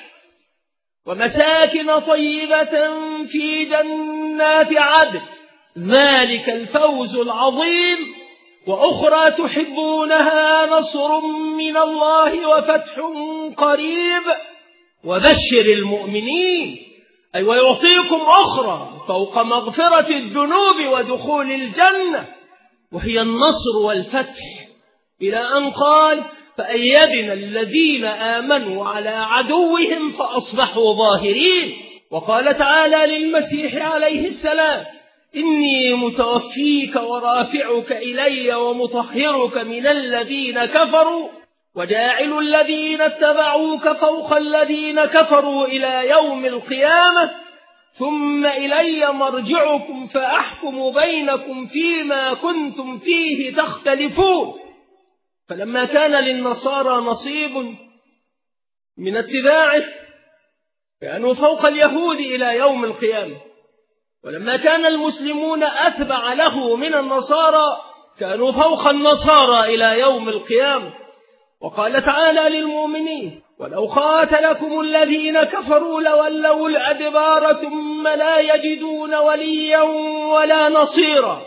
ومساكن طيبة في جنات عدن ذلك الفوز العظيم. وأخرى تحبونها نصر من الله وفتح قريب وبشر المؤمنين. أي ويعطيكم أخرى فوق مغفرة الذنوب ودخول الجنة وهي النصر والفتح، إلى أن قال: فأيدنا الذين آمنوا على عدوهم فأصبحوا ظاهرين. وقال تعالى للمسيح عليه السلام: إني متوفيك ورافعك إلي ومطهرك من الذين كفروا وجاعل الذين اتبعوك فوق الذين كفروا إلى يوم القيامة ثم إلي مرجعكم فأحكم بينكم فيما كنتم فيه تختلفون. فلما كان للنصارى نصيب من اتباعه كانوا فوق اليهود إلى يوم القيامة، ولما كان المسلمون أتبع له من النصارى كانوا فوق النصارى إلى يوم القيامة. وقال تعالى للمؤمنين: ولو قاتلكم الذين كفروا لولوا الأدبار ثم لا يجدون وليا ولا نصيرا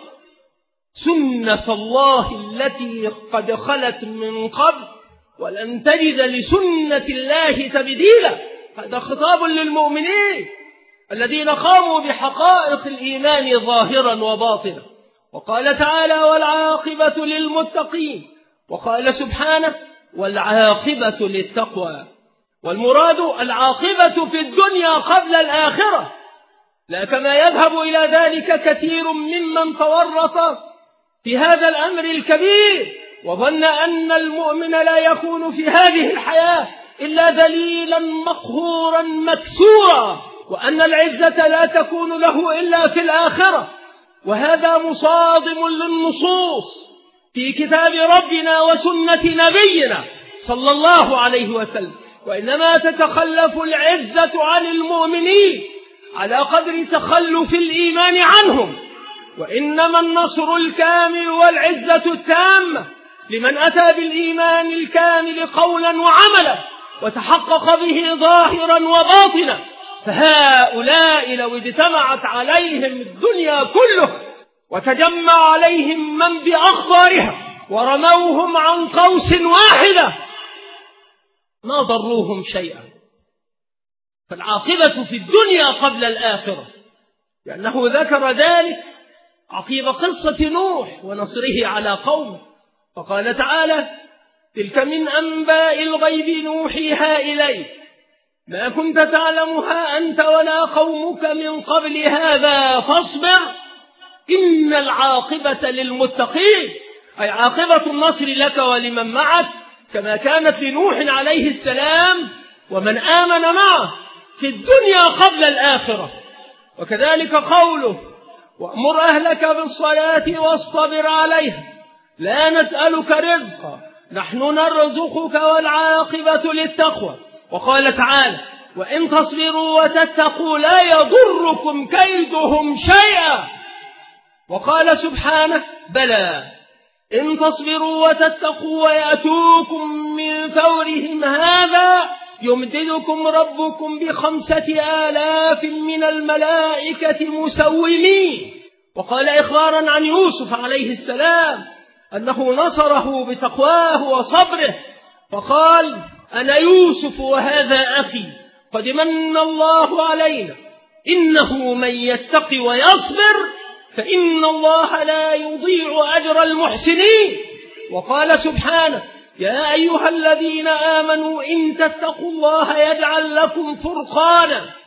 سنة الله التي قد خلت من قبل ولن تجد لسنة الله تبديلا. هذا خطاب للمؤمنين الذين قاموا بحقائق الإيمان ظاهرا وباطنا. وقال تعالى: والعاقبة للمتقين. وقال سبحانه: والعاقبة للتقوى. والمراد العاقبة في الدنيا قبل الآخرة، لا كما يذهب إلى ذلك كثير ممن تورط في هذا الأمر الكبير وظن أن المؤمن لا يكون في هذه الحياة إلا ذليلا مقهورا مكسورا، وأن العزة لا تكون له إلا في الآخرة. وهذا مصادم للنصوص في كتاب ربنا وسنة نبينا صلى الله عليه وسلم. وإنما تتخلف العزة عن المؤمنين على قدر تخلف الإيمان عنهم، وإنما النصر الكامل والعزة التامة لمن أتى بالإيمان الكامل قولا وعملا وتحقق به ظاهرا وباطنا. فهؤلاء لو اجتمعت عليهم الدنيا كلها وتجمع عليهم من بأخبارها ورموهم عن قوس واحدة ما ضروهم شيئا. فالعاقبة في الدنيا قبل الآخرة، لأنه ذكر ذلك عقيب قصة نوح ونصره على قومه. فقال تعالى: تلك من أنباء الغيب نوحيها إليك ما كنت تعلمها أنت ولا قومك من قبل هذا فاصبر إن العاقبة للمتقين. أي عاقبة النصر لك ولمن معك كما كانت لنوح عليه السلام ومن آمن معه في الدنيا قبل الآخرة. وكذلك قوله: وأمر أهلك بالصلاة واصطبر عليها لا نسألك رزقا نحن نرزقك والعاقبة للتقوى. وقال تعالى: وإن تصبروا وتتقوا لا يضركم كيدهم شيئا. وقال سبحانه: بلى إن تصبروا وتتقوا ويأتوكم من فورهم هذا يمددكم ربكم بخمسة آلاف من الملائكة مسومين. وقال إخبارا عن يوسف عليه السلام أنه نصره بتقواه وصبره، فقال: أنا يوسف وهذا أخي قد من الله علينا إنه من يتقي ويصبر فإن الله لا يضيع أجر المحسنين. وقال سبحانه: يا أيها الذين آمنوا إن تتقوا الله يجعل لكم فرقانا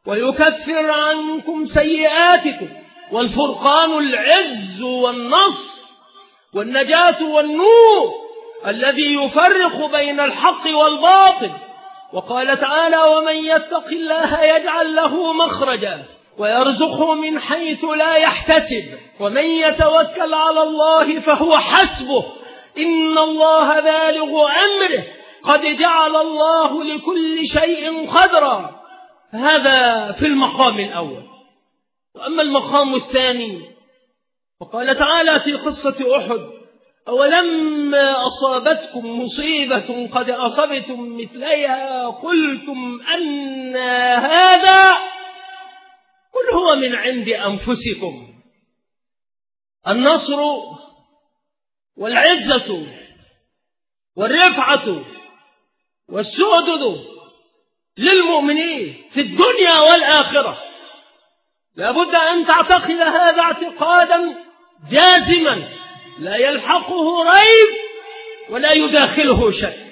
ويكفر عنكم سيئاتكم، والفرقان العز والنصر والنجاة والنور الذي يفرق بين الحق والباطل. وقال تعالى: ومن يتق الله يجعل له مخرجا ويرزقه من حيث لا يحتسب ومن يتوكل على الله فهو حسبه إن الله بالغ أمره قد جعل الله لكل شيء قدرا. هذا في المقام الأول. وأما المقام الثاني فقال تعالى في قصة أحد: أولما أصابتكم مصيبة قد أصبتم مثليها قلتم أن هذا قل هو من عند أنفسكم. النصر والعزة والرفعة والسؤدد للمؤمنين في الدنيا والآخرة. لابد أن تعتقد هذا اعتقادا جازما لا يلحقه ريب ولا يداخله شك.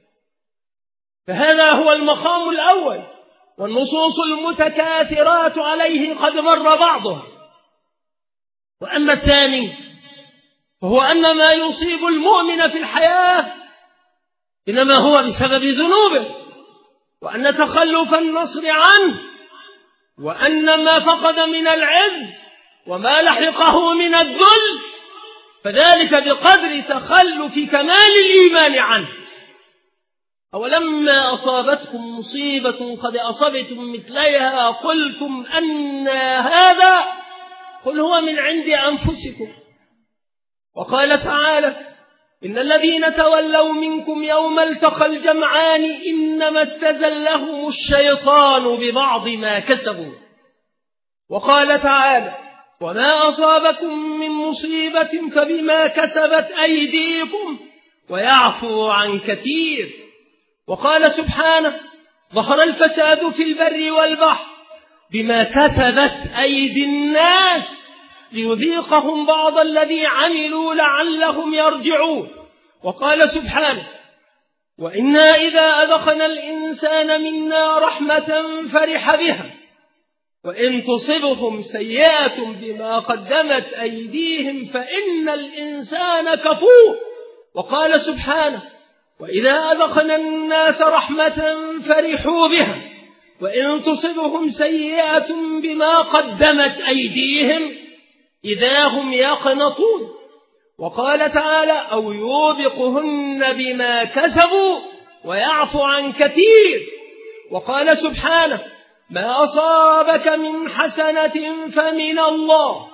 فهذا هو المقام الأول، والنصوص المتكاثرات عليه قد مر بعضها. وأما الثاني فهو أن ما يصيب المؤمن في الحياة إنما هو بسبب ذنوبه، وأن تخلف النصر عنه وأن ما فقد من العز وما لحقه من الذل فذلك بقدر تخلف كمال الإيمان عنه. أولما أصابتكم مصيبة قد أصبتم مثليها قلتم أن هذا قل هو من عند أنفسكم. وقال تعالى: إن الذين تولوا منكم يوم التقى الجمعان إنما استزلهم الشيطان ببعض ما كسبوا. وقال تعالى: وما أصابكم من مصيبة فبما كسبت أيديكم ويعفو عن كثير. وقال سبحانه: ظهر الفساد في البر والبحر بما كسبت أيدي الناس ليذيقهم بعض الذي عملوا لعلهم يرجعون. وقال سبحانه: وإنا إذا أذقنا الإنسان منا رحمة فرح بها وإن تصبهم سيئة بما قدمت أيديهم فإن الإنسان كفور. وقال سبحانه: وإذا أذقنا الناس رحمة فرحوا بها وإن تصبهم سيئة بما قدمت أيديهم إذا هم يقنطون. وقال تعالى: أو يوبقهن بما كسبوا ويعفو عن كثير. وقال سبحانه: ما أصابك من حسنة فمن الله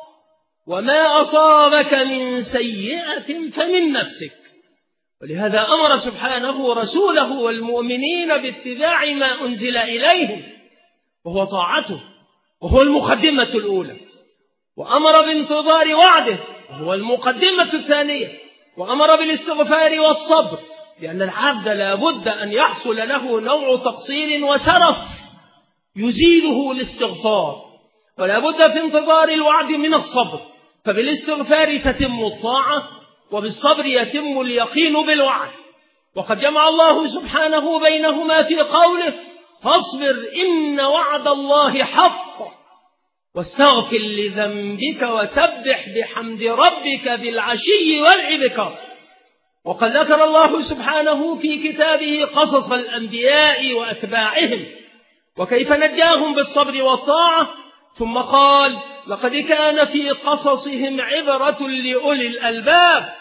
وما أصابك من سيئة فمن نفسك. ولهذا أمر سبحانه رسوله والمؤمنين باتباع ما أنزل إليهم وهو طاعته وهو المقدمة الأولى، وأمر بانتظار وعده وهو المقدمة الثانية، وأمر بالاستغفار والصبر، لأن العبد لا بد أن يحصل له نوع تقصير وسرف يزيله الاستغفار، ولا بد في انتظار الوعد من الصبر، فبالاستغفار تتم الطاعة وبالصبر يتم اليقين بالوعد. وقد جمع الله سبحانه بينهما في قوله: فاصبر إن وعد الله حق واستغفر لذنبك وسبح بحمد ربك بالعشي والإبكار. وقد ذكر الله سبحانه في كتابه قصص الأنبياء وأتباعهم وكيف نجاهم بالصبر والطاعة، ثم قال: لقد كان في قصصهم عبرة لأولي الألباب.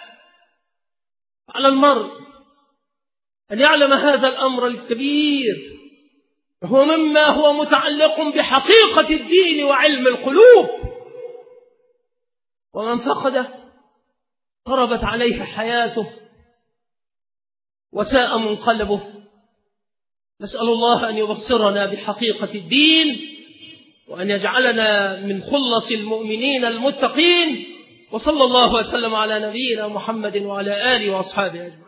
على المرء أن يعلم هذا الأمر الكبير، وهو مما هو متعلق بحقيقة الدين وعلم القلوب، ومن فقده قربت عليه حياته وساء منقلبه. نسأل الله أن يبصرنا بحقيقة الدين وأن يجعلنا من خلص المؤمنين المتقين. وصلى الله وسلم على نبينا محمد وعلى آله وأصحابه أجمعين.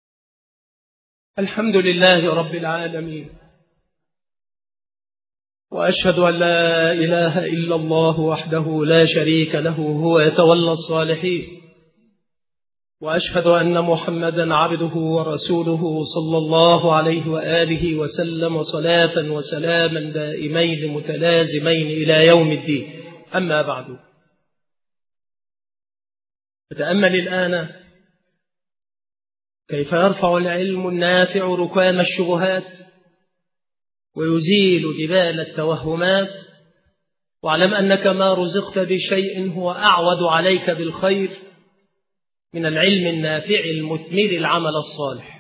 الحمد لله رب العالمين، وأشهد أن لا إله إلا الله وحده لا شريك له هو يتولى الصالحين، وأشهد أن محمدا عبده ورسوله صلى الله عليه وآله وسلم صلاة وسلاما دائمين متلازمين إلى يوم الدين. أما بعد، فتأمل الآن كيف يرفع العلم النافع ركام الشبهات ويزيل جبال التوهمات، واعلم أنك ما رزقت بشيء هو أعود عليك بالخير من العلم النافع المثمر العمل الصالح.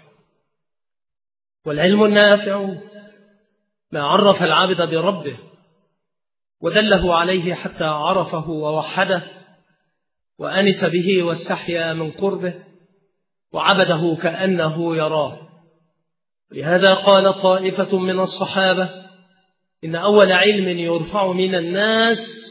والعلم النافع ما عرف العبد بربه ودله عليه حتى عرفه ووحده وأنس به واستحيا من قربه وعبده كأنه يراه. لهذا قال طائفة من الصحابة إن أول علم يرفع من الناس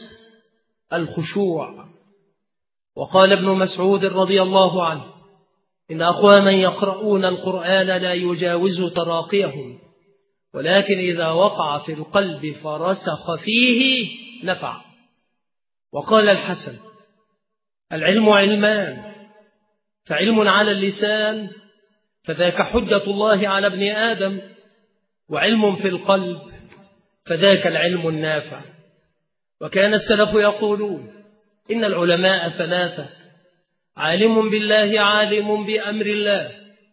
الخشوع. وقال ابن مسعود رضي الله عنه إن أقواما يقرؤون القرآن لا يجاوز تراقيهم، ولكن إذا وقع في القلب فرسخ فيه نفع. وقال الحسن العلم علمان، فعلم على اللسان فذاك حجة الله على ابن آدم، وعلم في القلب فذاك العلم النافع. وكان السلف يقولون إن العلماء ثلاثة: عالم بالله عالم بأمر الله،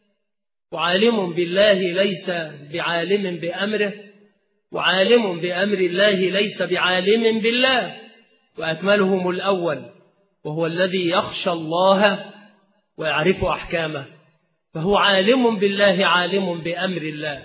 وعالم بالله ليس بعالم بأمره، وعالم بأمر الله ليس بعالم بالله، وأكملهم الأول وهو الذي يخشى الله ويعرف أحكامه، فهو عالم بالله عالم بأمر الله.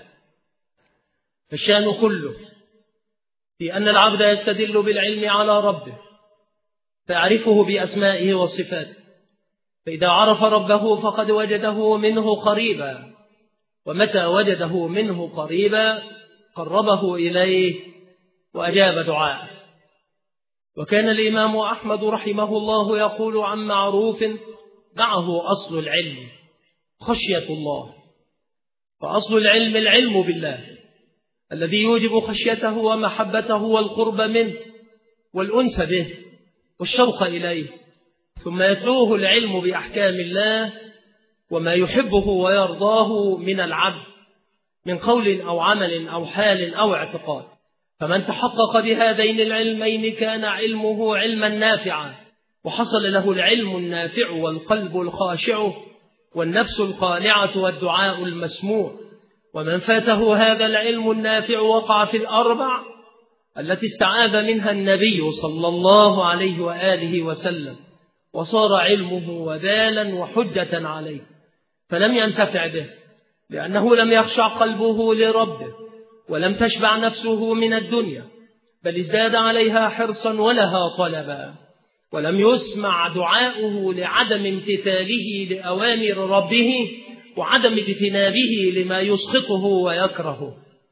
فالشأن كله في أن العبد يستدل بالعلم على ربه فيعرفه بأسمائه وصفاته، فإذا عرف ربه فقد وجده منه قريبا، ومتى وجده منه قريبا قربه إليه وأجاب دعاءه. وكان الإمام أحمد رحمه الله يقول عن معروف معه أصل العلم خشية الله. فأصل العلم العلم بالله الذي يوجب خشيته ومحبته والقرب منه والأنس به والشوق إليه، ثم يتلوه العلم بأحكام الله وما يحبه ويرضاه من العبد من قول أو عمل أو حال أو اعتقاد. فمن تحقق بهذين العلمين كان علمه علما نافعا، وحصل له العلم النافع والقلب الخاشع والنفس القانعة والدعاء المسموع. ومن فاته هذا العلم النافع وقع في الأربع التي استعاذ منها النبي صلى الله عليه وآله وسلم، وصار علمه وبالا وحجة عليه، فلم ينتفع به لأنه لم يخشع قلبه لربه، ولم تشبع نفسه من الدنيا، بل ازداد عليها حرصا ولها طلبا، ولم يسمع دعاؤه لعدم امتثاله لأوامر ربه وعدم اجتنابه لما يسخطه ويكرهه.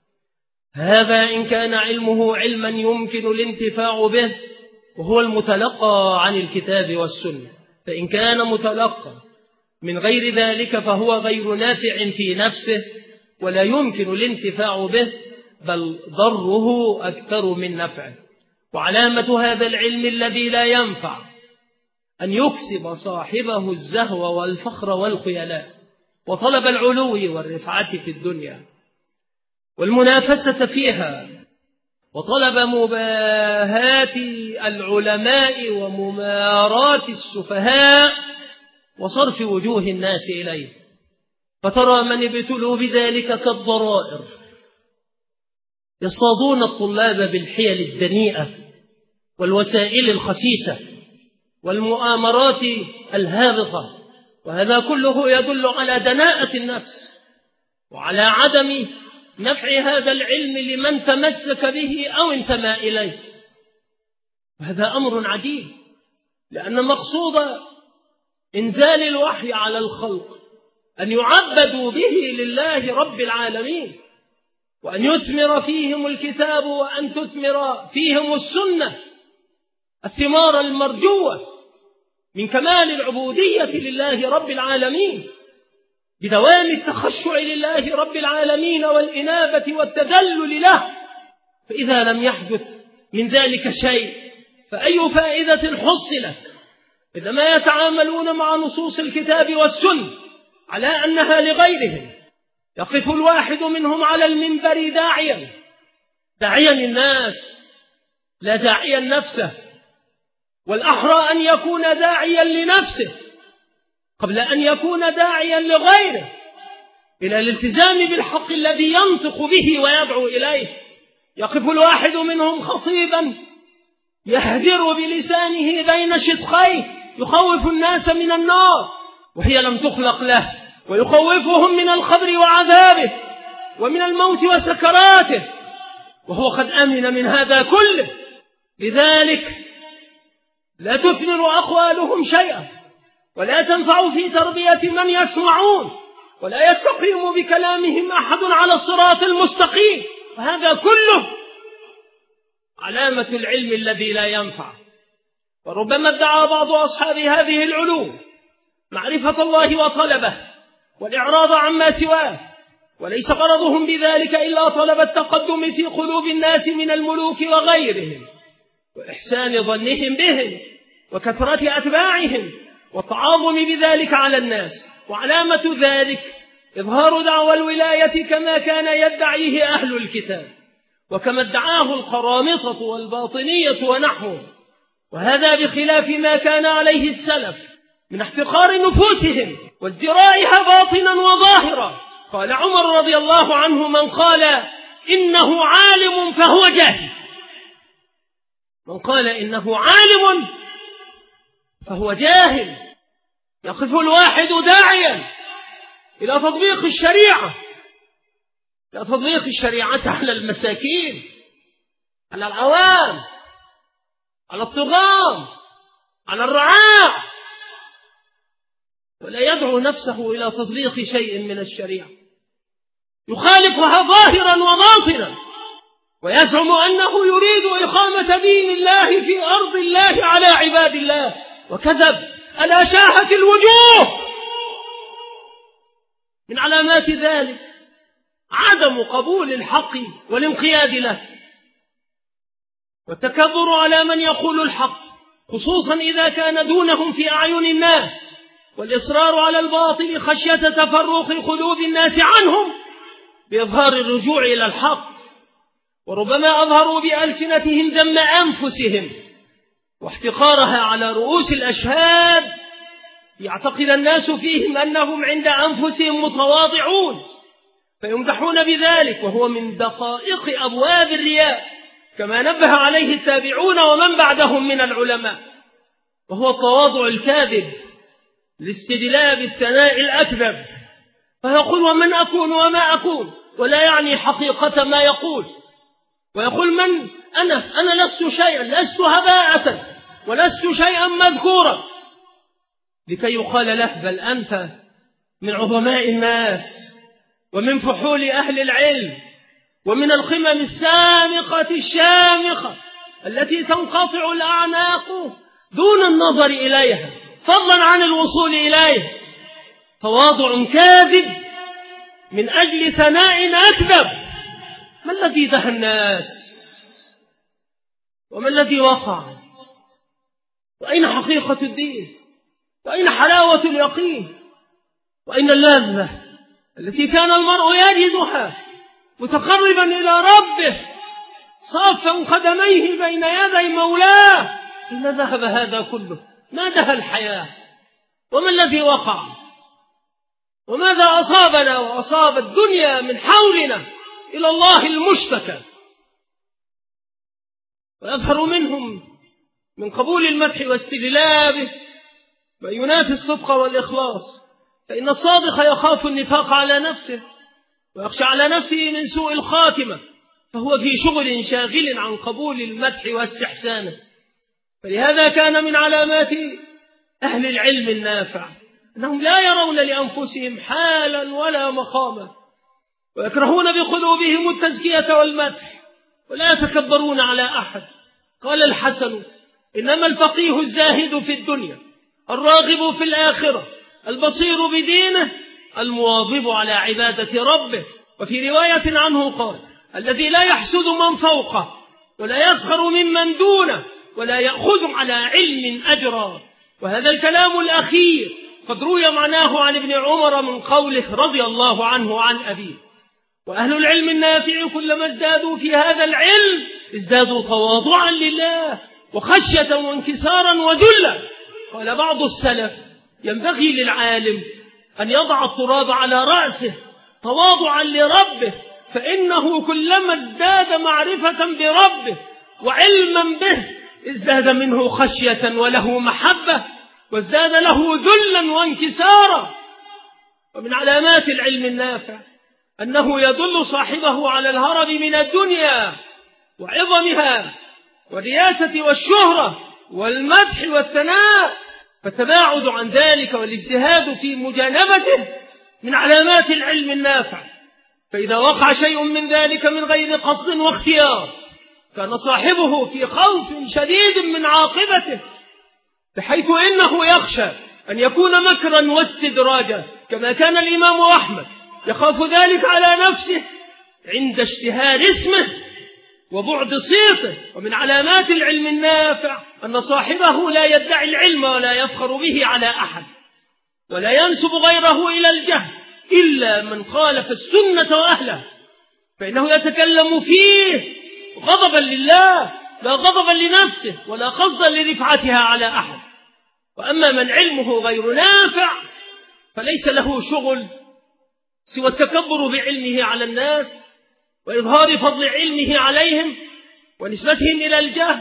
هذا إن كان علمه علما يمكن الانتفاع به وهو المتلقى عن الكتاب والسنة، فإن كان متلقى من غير ذلك فهو غير نافع في نفسه ولا يمكن الانتفاع به، بل ضره أكثر من نفعه. وعلامة هذا العلم الذي لا ينفع أن يكسب صاحبه الزهو والفخر والخيلاء وطلب العلو والرفعة في الدنيا والمنافسة فيها، وطلب مباهات العلماء وممارات السفهاء وصرف وجوه الناس إليه. فترى من ابتلوا بذلك كالضرائر يصطادون الطلاب بالحيل الدنيئة والوسائل الخسيسة والمؤامرات الهابطة، وهذا كله يدل على دناءة النفس وعلى عدم نفع هذا العلم لمن تمسك به أو انتمى إليه. وهذا أمر عجيب، لأن مقصود إنزال الوحي على الخلق أن يعبدوا به لله رب العالمين، وأن يثمر فيهم الكتاب وأن تثمر فيهم السنة الثمار المرجوة من كمال العبودية لله رب العالمين بدوام التخشع لله رب العالمين والإنابة والتدلل له. فإذا لم يحدث من ذلك شيء فأي فائدة حصلت؟ إنما يتعاملون مع نصوص الكتاب والسنة على أنها لغيرهم. يقف الواحد منهم على المنبر داعيا داعيا الناس لا داعيا نفسه، والأحرى أن يكون داعيا لنفسه قبل أن يكون داعيا لغيره إلى الالتزام بالحق الذي ينطق به ويدعو إليه. يقف الواحد منهم خطيبا يهدر بلسانه بين شدخيه يخوف الناس من النار وهي لم تخلق له، ويخوفهم من الخبر وعذابه ومن الموت وسكراته، وهو قد أمن من هذا كله. لذلك لا تثمر أقوالهم شيئا ولا تنفع في تربية من يسمعون، ولا يستقيم بكلامهم أحد على الصراط المستقيم، وهذا كله علامة العلم الذي لا ينفع. وربما ادعى بعض أصحاب هذه العلوم معرفة الله وطلبه والإعراض عما سواه، وليس غرضهم بذلك إلا طلب التقدم في قلوب الناس من الملوك وغيرهم، وإحسان ظنهم بهم وكثرة أتباعهم والتعاظم بذلك على الناس. وعلامة ذلك إظهار دعوى الولاية كما كان يدعيه أهل الكتاب وكما ادعاه القرامطة والباطنية ونحوه، وهذا بخلاف ما كان عليه السلف من احتقار نفوسهم وازدرائها باطنا وظاهرا. قال عمر رضي الله عنه: من قال إنه عالم فهو جاهل. من قال إنه عالم فهو جاهل. يقف الواحد داعيا إلى تطبيق الشريعة إلى تطبيق الشريعة على المساكين، على العوام، على الطغاة، على الرعاع، ولا يدعو نفسه إلى تطبيق شيء من الشريعة، يخالفها ظاهرا وباطنا، ويزعم أنه يريد إقامة دين الله في أرض الله على عباد الله، وكذب ألا شاهت الوجوه. من علامات ذلك عدم قبول الحق والانقياد له، والتكبر على من يقول الحق خصوصا إذا كان دونهم في أعين الناس، والإصرار على الباطل خشية تفرق قلوب الناس عنهم بإظهار الرجوع إلى الحق. وربما أظهروا بألسنتهم ذم أنفسهم واحتقارها على رؤوس الأشهاد، يعتقد الناس فيهم أنهم عند أنفسهم متواضعون فيمدحون بذلك، وهو من دقائق أبواب الرياء كما نبه عليه التابعون ومن بعدهم من العلماء، وهو التواضع الكاذب لاستدلال الثناء الأكذب، فيقول ومن أكون وما أكون، ولا يعني حقيقة ما يقول، ويقول من أنا أنا لست شيئا، لست هباءة ولست شيئا مذكورا، لكي يقال له بل أنت من عظماء الناس ومن فحول أهل العلم ومن القمم السامقة الشامخة التي تنقطع الأعناق دون النظر إليها فضلا عن الوصول إليها. تواضع كاذب من أجل ثناء أكذب. ما الذي دهى الناس؟ وما الذي وقع؟ وأين حقيقة الدين؟ وأين حلاوة اليقين؟ وأين اللذة التي كان المرء يجدها متقربا إلى ربه صافا قدميه بين يدي مولاه؟ إن ذهب هذا كله؟ ما دهى الحياة؟ وما الذي وقع؟ وماذا أصابنا وأصاب الدنيا من حولنا إلى الله المشتكى؟ ويظهر منهم من قبول المدح واستجلابه ما ينافي الصدق والإخلاص، فإن الصادق يخاف النفاق على نفسه ويخشى على نفسه من سوء الخاتمة، فهو في شغل شاغل عن قبول المدح واستحسانه. فلهذا كان من علامات أهل العلم النافع أنهم لا يرون لأنفسهم حالا ولا مقاما، ويكرهون بقلوبهم التزكية والمدح، ولا يتكبرون على أحد. قال الحسن: إنما الفقيه الزاهد في الدنيا الراغب في الآخرة البصير بدينه المواظب على عبادة ربه. وفي رواية عنه قال: الذي لا يحسد من فوقه ولا يسخر ممن دونه ولا يأخذ على علم أجرا. وهذا الكلام الأخير قد روي معناه عن ابن عمر من قوله رضي الله عنه عن أبيه: وأهل العلم النافع كلما ازدادوا في هذا العلم ازدادوا تواضعا لله وخشية وانكسارا وذلا. قال بعض السلف: ينبغي للعالم أن يضع التراب على رأسه تواضعا لربه، فإنه كلما ازداد معرفة بربه وعلما به ازداد منه خشية وله محبة وازداد له ذلا وانكسارا. ومن علامات العلم النافع أنه يدل صاحبه على الهرب من الدنيا وعظمها والرياسة والشهرة والمدح والثناء، فالتباعد عن ذلك والاجتهاد في مجانبته من علامات العلم النافع. فإذا وقع شيء من ذلك من غير قصد واختيار كان صاحبه في خوف شديد من عاقبته، بحيث إنه يخشى أن يكون مكرا واستدراجا، كما كان الإمام أحمد يخاف ذلك على نفسه عند اشتهار اسمه وبعد صيته. ومن علامات العلم النافع أن صاحبه لا يدعي العلم ولا يفخر به على أحد ولا ينسب غيره إلى الجهل إلا من خالف السنة وأهله، فإنه يتكلم فيه غضبا لله لا غضبا لنفسه ولا قصدا لرفعتها على أحد. وأما من علمه غير نافع فليس له شغل سوى التكبر بعلمه على الناس وإظهار فضل علمه عليهم ونسبتهم إلى الجهل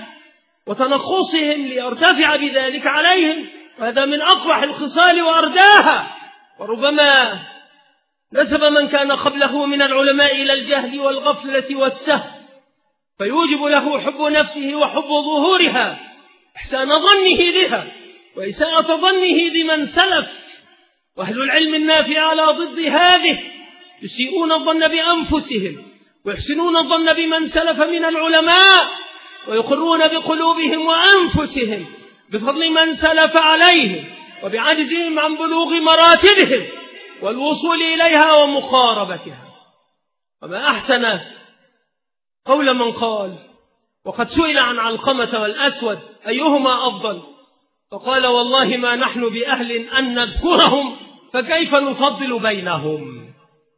وتنقصهم ليرتفع بذلك عليهم، وهذا من أقبح الخصال وأرداها. وربما نسب من كان قبله من العلماء إلى الجهل والغفلة والسهو، فيوجب له حب نفسه وحب ظهورها، إحسان ظنه بها وإساءة ظنه بمن سلف. وأهل العلم النافع على ضد هذه يسيئون الظن بأنفسهم ويحسنون الظن بمن سلف من العلماء، ويقرون بقلوبهم وأنفسهم بفضل من سلف عليهم وبعجزهم عن بلوغ مراتبهم والوصول إليها ومقاربتها. وما أحسن قول من قال: وقد سئل عن علقمة والأسود أيهما أفضل، فقال: والله ما نحن بأهل أن نذكرهم، فكيف نفضل بينهم.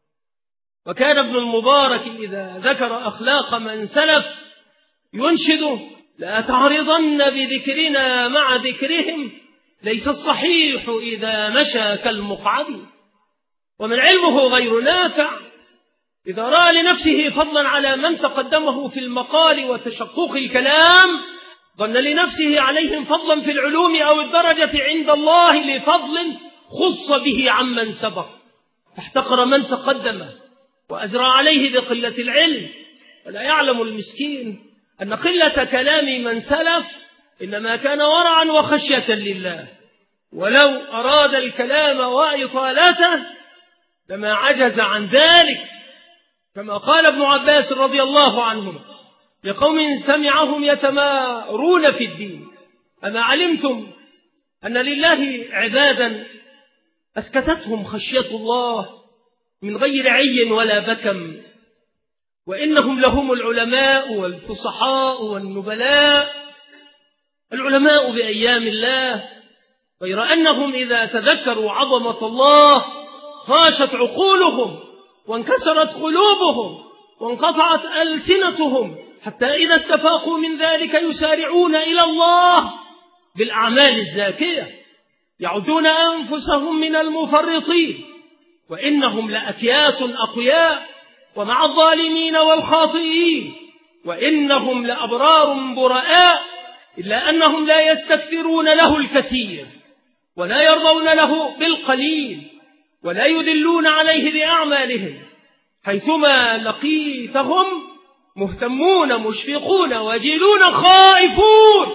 وكان ابن المبارك إذا ذكر أخلاق من سلف ينشد: لا تعرضن بذكرنا مع ذكرهم، ليس الصحيح إذا مشى كالمقعد. ومن علمه غير نافع إذا رأى لنفسه فضلا على من تقدمه في المقال وتشقق الكلام ظن لنفسه عليهم فضلا في العلوم أو الدرجة عند الله لفضل خص به عمن سبق، فاحتقر من تقدمه وأزرى عليه بقلة العلم. ولا يعلم المسكين أن قلة كلام من سلف إنما كان ورعا وخشية لله، ولو أراد الكلام وإطالته لما عجز عن ذلك، كما قال ابن عباس رضي الله عنهما لقوم سمعهم يتمارون في الدين: أما علمتم أن لله عبادا أسكتتهم خشية الله من غير عي ولا بكم، وإنهم لهم العلماء والفصحاء والنبلاء، العلماء بأيام الله، غير أنهم إذا تذكروا عظمة الله خاشت عقولهم وانكسرت قلوبهم وانقطعت ألسنتهم، حتى إذا استفاقوا من ذلك يسارعون إلى الله بالأعمال الزاكية، يعدون أنفسهم من المفرطين، وإنهم لأكياس أقوياء ومع الظالمين والخاطئين، وإنهم لأبرار براء، إلا أنهم لا يستكثرون له الكثير ولا يرضون له بالقليل ولا يذلون عليه بأعمالهم، حيثما لقيتهم مهتمون مشفقون وجلون خائفون،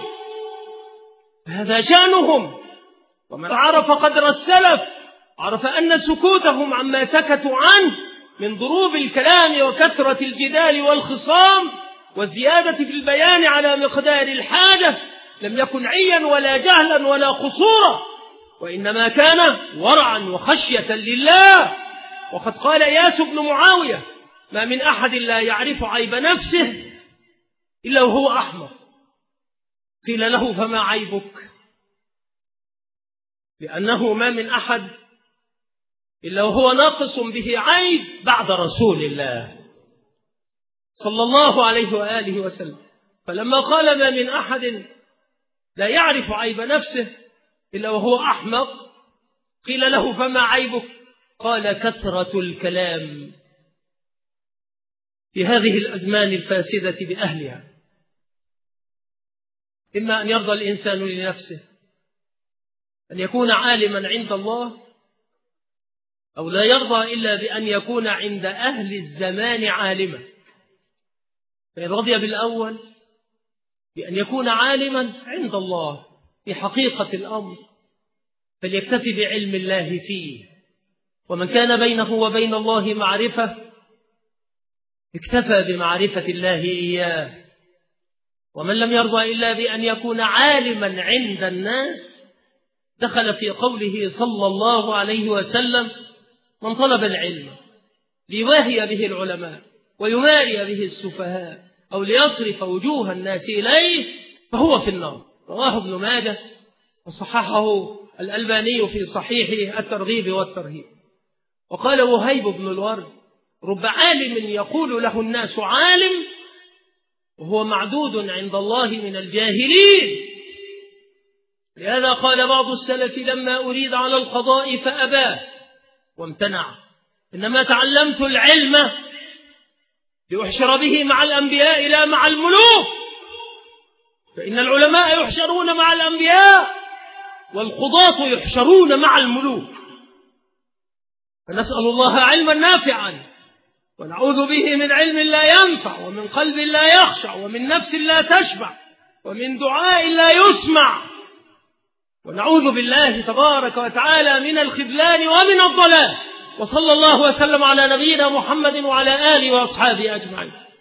هذا شأنهم. ومن عرف قدر السلف عرف أن سكوتهم عما سكتوا عنه من ضروب الكلام وكثرة الجدال والخصام والزيادة في البيان على مقدار الحاجة لم يكن عيا ولا جهلا ولا قصورا، وإنما كان ورعا وخشية لله. وقد قال إياس بن معاوية: ما من أحد لا يعرف عيب نفسه إلا وهو أحمق. قيل له فما عيبك؟ لأنه ما من أحد إلا وهو ناقص به عيب بعد رسول الله صلى الله عليه وآله وسلم. فلما قال ما من أحد لا يعرف عيب نفسه إلا وهو أحمق، قيل له فما عيبك؟ قال كثرة الكلام في هذه الأزمان الفاسدة بأهلها. إما أن يرضى الإنسان لنفسه أن يكون عالما عند الله، أو لا يرضى إلا بأن يكون عند أهل الزمان عالما. فإن رضي بالأول بأن يكون عالما عند الله في حقيقة الأمر فليكتفي بعلم الله فيه، ومن كان بينه وبين الله معرفة اكتفى بمعرفة الله إياه. ومن لم يرضى إلا بأن يكون عالما عند الناس دخل في قوله صلى الله عليه وسلم: من طلب العلم ليواهي به العلماء ويماري به السفهاء أو ليصرف وجوه الناس إليه فهو في النار. رواه ابن ماجه وصححه الألباني في صحيح الترغيب والترهيب. وقال وهيب بن الورد: رب عالم يقول له الناس عالم وهو معدود عند الله من الجاهلين. لهذا قال بعض السلف: لما أريد على القضاء فأباه وامتنع، إنما تعلمت العلم لأحشر به مع الأنبياء لا مع الملوك، فإن العلماء يحشرون مع الأنبياء والقضاة يحشرون مع الملوك. فنسأل الله علما نافعا ونعوذ به من علم لا ينفع، ومن قلب لا يخشع، ومن نفس لا تشبع، ومن دعاء لا يسمع، ونعوذ بالله تبارك وتعالى من الخذلان ومن الضلال. وصلى الله وسلم على نبينا محمد وعلى آله وأصحابه أجمعين.